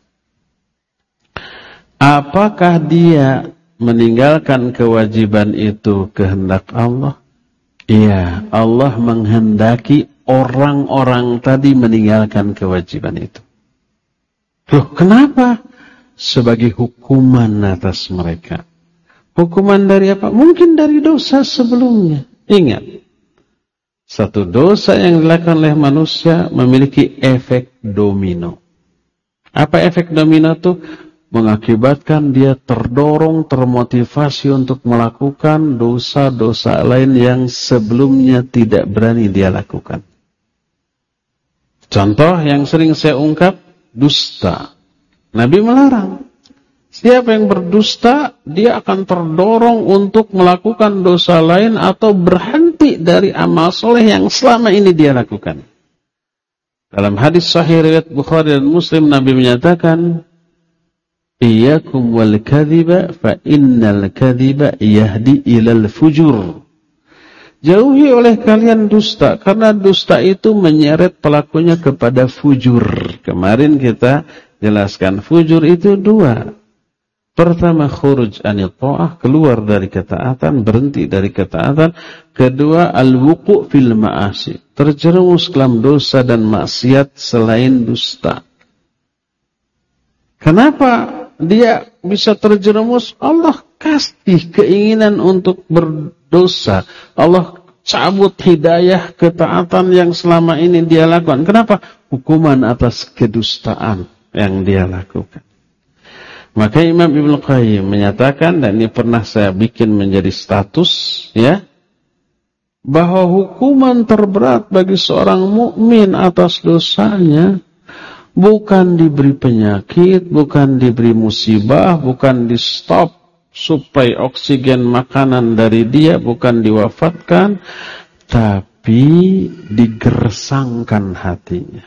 Apakah dia meninggalkan kewajiban itu kehendak Allah? Iya, Allah menghendaki orang-orang tadi meninggalkan kewajiban itu. Loh, kenapa? Sebagai hukuman atas mereka. Hukuman dari apa? Mungkin dari dosa sebelumnya. Ingat, satu dosa yang dilakukan oleh manusia memiliki efek domino. Apa efek domino itu? Mengakibatkan dia terdorong, termotivasi untuk melakukan dosa-dosa lain yang sebelumnya tidak berani dia lakukan. Contoh yang sering saya ungkap, dusta. Nabi melarang. Siapa yang berdusta, dia akan terdorong untuk melakukan dosa lain atau berhenti dari amal soleh yang selama ini dia lakukan. Dalam hadis sahih riwayat Bukhari dan Muslim, Nabi menyatakan, "Iyyakum wal kadhiba fa innal kadhiba yahdi ilal fujur." Jauhi oleh kalian dusta, karena dusta itu menyeret pelakunya kepada fujur. Kemarin kita jelaskan fujur itu dua. Pertama, khuruj anil ta'ah, keluar dari ketaatan, berhenti dari ketaatan. Kedua, al-wuqu' fil ma'asi, terjerumus dalam dosa dan maksiat selain dusta. Kenapa dia bisa terjerumus? Allah kasih keinginan untuk berdosa. Allah cabut hidayah ketaatan yang selama ini dia lakukan. Kenapa? Hukuman atas kedustaan yang dia lakukan. Maka Imam Ibnu Qayyim menyatakan, dan ini pernah saya bikin menjadi status, ya, bahwa hukuman terberat bagi seorang mukmin atas dosanya bukan diberi penyakit, bukan diberi musibah, bukan di stop suplai oksigen makanan dari dia, bukan diwafatkan, tapi digersangkan hatinya,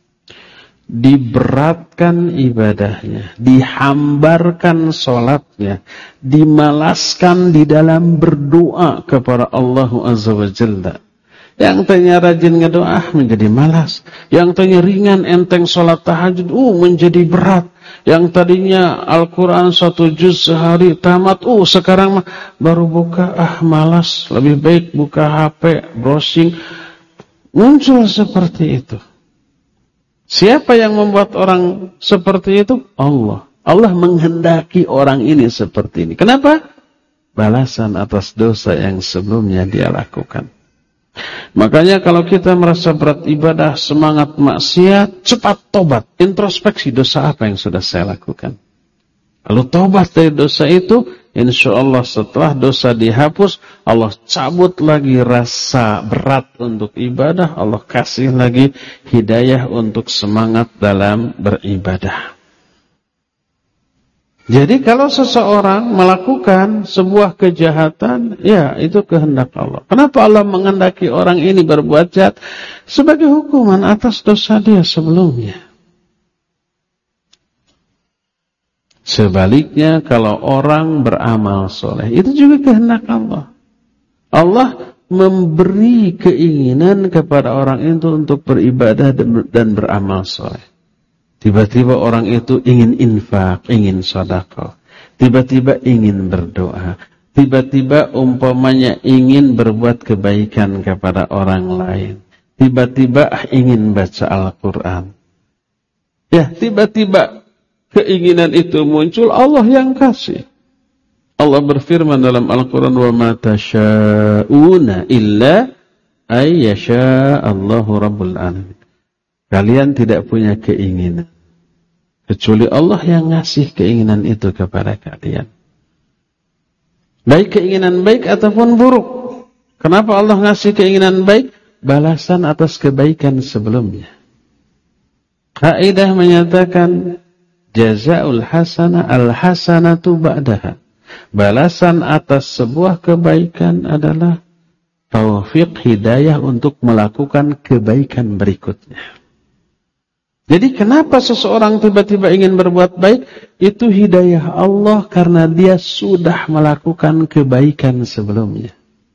diberatkan ibadahnya, dihambarkan sholatnya, dimalaskan di dalam berdoa kepada Allah Azza wa Jalla. Yang tanya rajin ngedoa menjadi malas, yang tanya ringan enteng sholat tahajud menjadi berat, yang tadinya Al-Quran 1 juz sehari tamat, sekarang baru buka malas, lebih baik buka HP browsing. Muncul seperti itu. Siapa yang membuat orang seperti itu? Allah. Allah menghendaki orang ini seperti ini. Kenapa? Balasan atas dosa yang sebelumnya dia lakukan. Makanya kalau kita merasa berat ibadah, semangat maksiat, cepat tobat. Introspeksi, dosa apa yang sudah saya lakukan. Lalu tobat dari dosa itu, insya Allah setelah dosa dihapus, Allah cabut lagi rasa berat untuk ibadah, Allah kasih lagi hidayah untuk semangat dalam beribadah. Jadi kalau seseorang melakukan sebuah kejahatan, ya itu kehendak Allah. Kenapa Allah menghendaki orang ini berbuat jahat? Sebagai hukuman atas dosa dia sebelumnya. Sebaliknya kalau orang beramal soleh, itu juga kehendak Allah. Allah memberi keinginan kepada orang itu untuk beribadah dan beramal soleh. Tiba-tiba orang itu ingin infak, ingin sedekah. Tiba-tiba ingin berdoa. Tiba-tiba umpamanya ingin berbuat kebaikan kepada orang lain. Tiba-tiba ingin baca Al-Quran. Ya, tiba-tiba keinginan itu muncul, Allah yang kasih. Allah berfirman dalam Al-Quran, wa ma tasyauna illa ay yasha Allahu rabbul alamin. Kalian tidak punya keinginan kecuali Allah yang ngasih keinginan itu kepada kalian. Baik keinginan baik ataupun buruk. Kenapa Allah ngasih keinginan baik? Balasan atas kebaikan sebelumnya. Kaidah menyatakan jazaul hasanah al-hasanatu ba'daha. Balasan atas sebuah kebaikan adalah taufik hidayah untuk melakukan kebaikan berikutnya. Jadi kenapa seseorang tiba-tiba ingin berbuat baik? Itu hidayah Allah karena dia sudah melakukan kebaikan sebelumnya.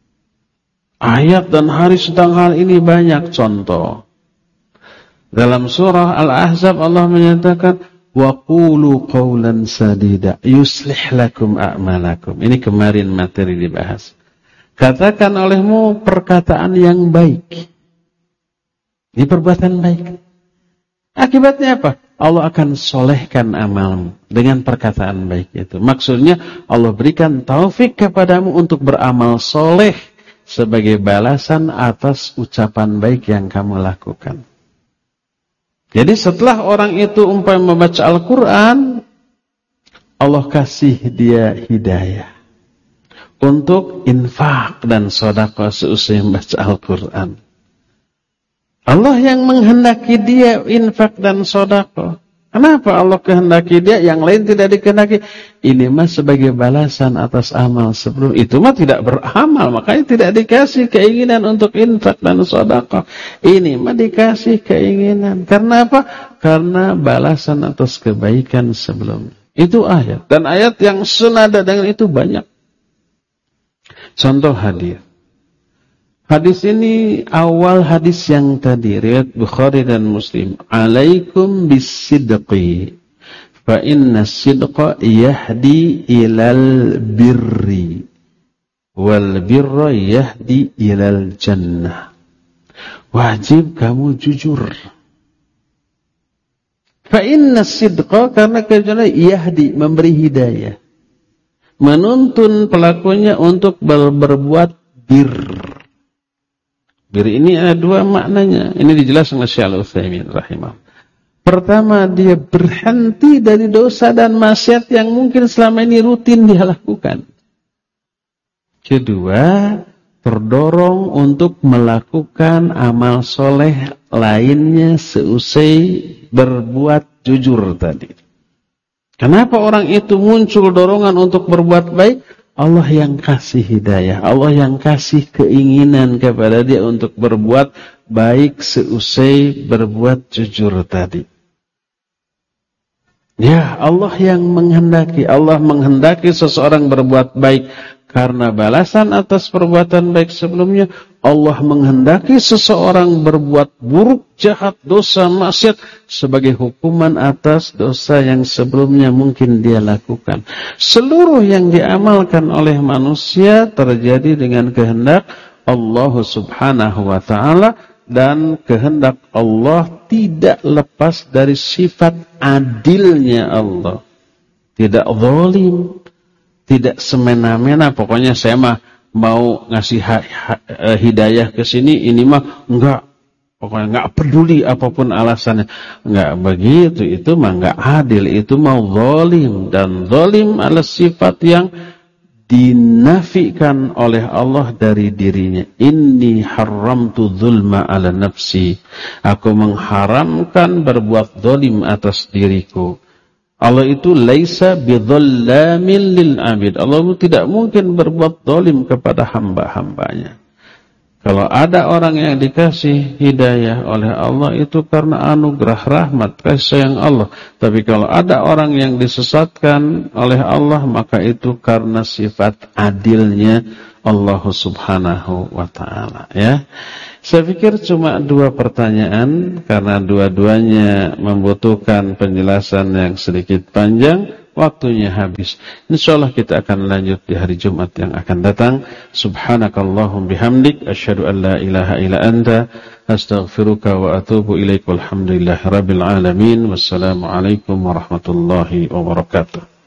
Ayat dan hadis tentang hal ini banyak contoh. Dalam surah Al-Ahzab Allah menyatakan, وَقُولُوا قَوْلًا سَدِيدًا يُصْلِحْ لَكُمْ أَعْمَالَكُمْ. Ini kemarin materi dibahas. Katakan olehmu perkataan yang baik. Ini perbuatan baik. Akibatnya apa? Allah akan solehkan amalmu dengan perkataan baik itu. Maksudnya Allah berikan taufik kepadamu untuk beramal soleh sebagai balasan atas ucapan baik yang kamu lakukan. Jadi setelah orang itu umpamanya membaca Al-Quran, Allah kasih dia hidayah untuk infak dan sedekah seusai membaca Al-Quran. Allah yang menghendaki dia infak dan sedekah. Kenapa Allah kehendaki dia, yang lain tidak dikehendaki? Ini mah sebagai balasan atas amal sebelum itu mah tidak beramal, makanya tidak dikasih keinginan untuk infak dan sedekah. Ini mah dikasih keinginan. Karena apa? Karena balasan atas kebaikan sebelumnya. Itu ayat. Dan ayat yang senada dengan itu banyak. Contoh hadis. Hadis ini awal hadis yang tadi riwayat Bukhari dan Muslim. Alaikum bisidqi fa inna sidqa yahdi ilal birri wal birra yahdi ilal jannah. Wajib kamu jujur. Fa inna sidqa, karena kejujuran yahdi, memberi hidayah, menuntun pelakunya untuk berbuat bir. Bir ini ada dua maknanya. Ini dijelaskan oleh Syekh Al-Utsaimin rahimahullah. Pertama, dia berhenti dari dosa dan maksiat yang mungkin selama ini rutin dia lakukan. Kedua, terdorong untuk melakukan amal soleh lainnya seusai berbuat jujur tadi. Kenapa orang itu muncul dorongan untuk berbuat baik? Allah yang kasih hidayah, Allah yang kasih keinginan kepada dia untuk berbuat baik seusai berbuat jujur tadi. Ya, Allah yang menghendaki. Allah menghendaki seseorang berbuat baik karena balasan atas perbuatan baik sebelumnya. Allah menghendaki seseorang berbuat buruk, jahat, dosa, maksiat sebagai hukuman atas dosa yang sebelumnya mungkin dia lakukan. Seluruh yang diamalkan oleh manusia terjadi dengan kehendak Allah Subhanahu wa ta'ala, dan kehendak Allah tidak lepas dari sifat adilnya Allah. Tidak zalim, tidak semena-mena, pokoknya saya mah mau ngasih hidayah ke sini, ini mah enggak, pokoknya enggak peduli apapun alasannya. Enggak begitu, itu mah enggak adil, itu mau zalim, dan zalim adalah sifat yang dinafikan oleh Allah dari dirinya. Inni haramtu dzulma ala nafsi, aku mengharamkan berbuat zalim atas diriku. Allah itu laisa bidzallamin lil abid. Allah itu tidak mungkin berbuat zalim kepada hamba-hambanya. Kalau ada orang yang dikasih hidayah oleh Allah, itu karena anugerah rahmat kasih sayang Allah. Tapi kalau ada orang yang disesatkan oleh Allah, maka itu karena sifat adilnya Allah Subhanahu wa ta'ala, ya. Saya pikir cuma dua pertanyaan, karena dua-duanya membutuhkan penjelasan yang sedikit panjang, waktunya habis. Insyaallah kita akan lanjut di hari Jumat yang akan datang. Subhanakallahum bihamdik, asyhadu an la ilaha illa anta, astaghfiruka wa atubu ilaik. Walhamdulillahirabbil alamin. Wassalamualaikum warahmatullahi wabarakatuh.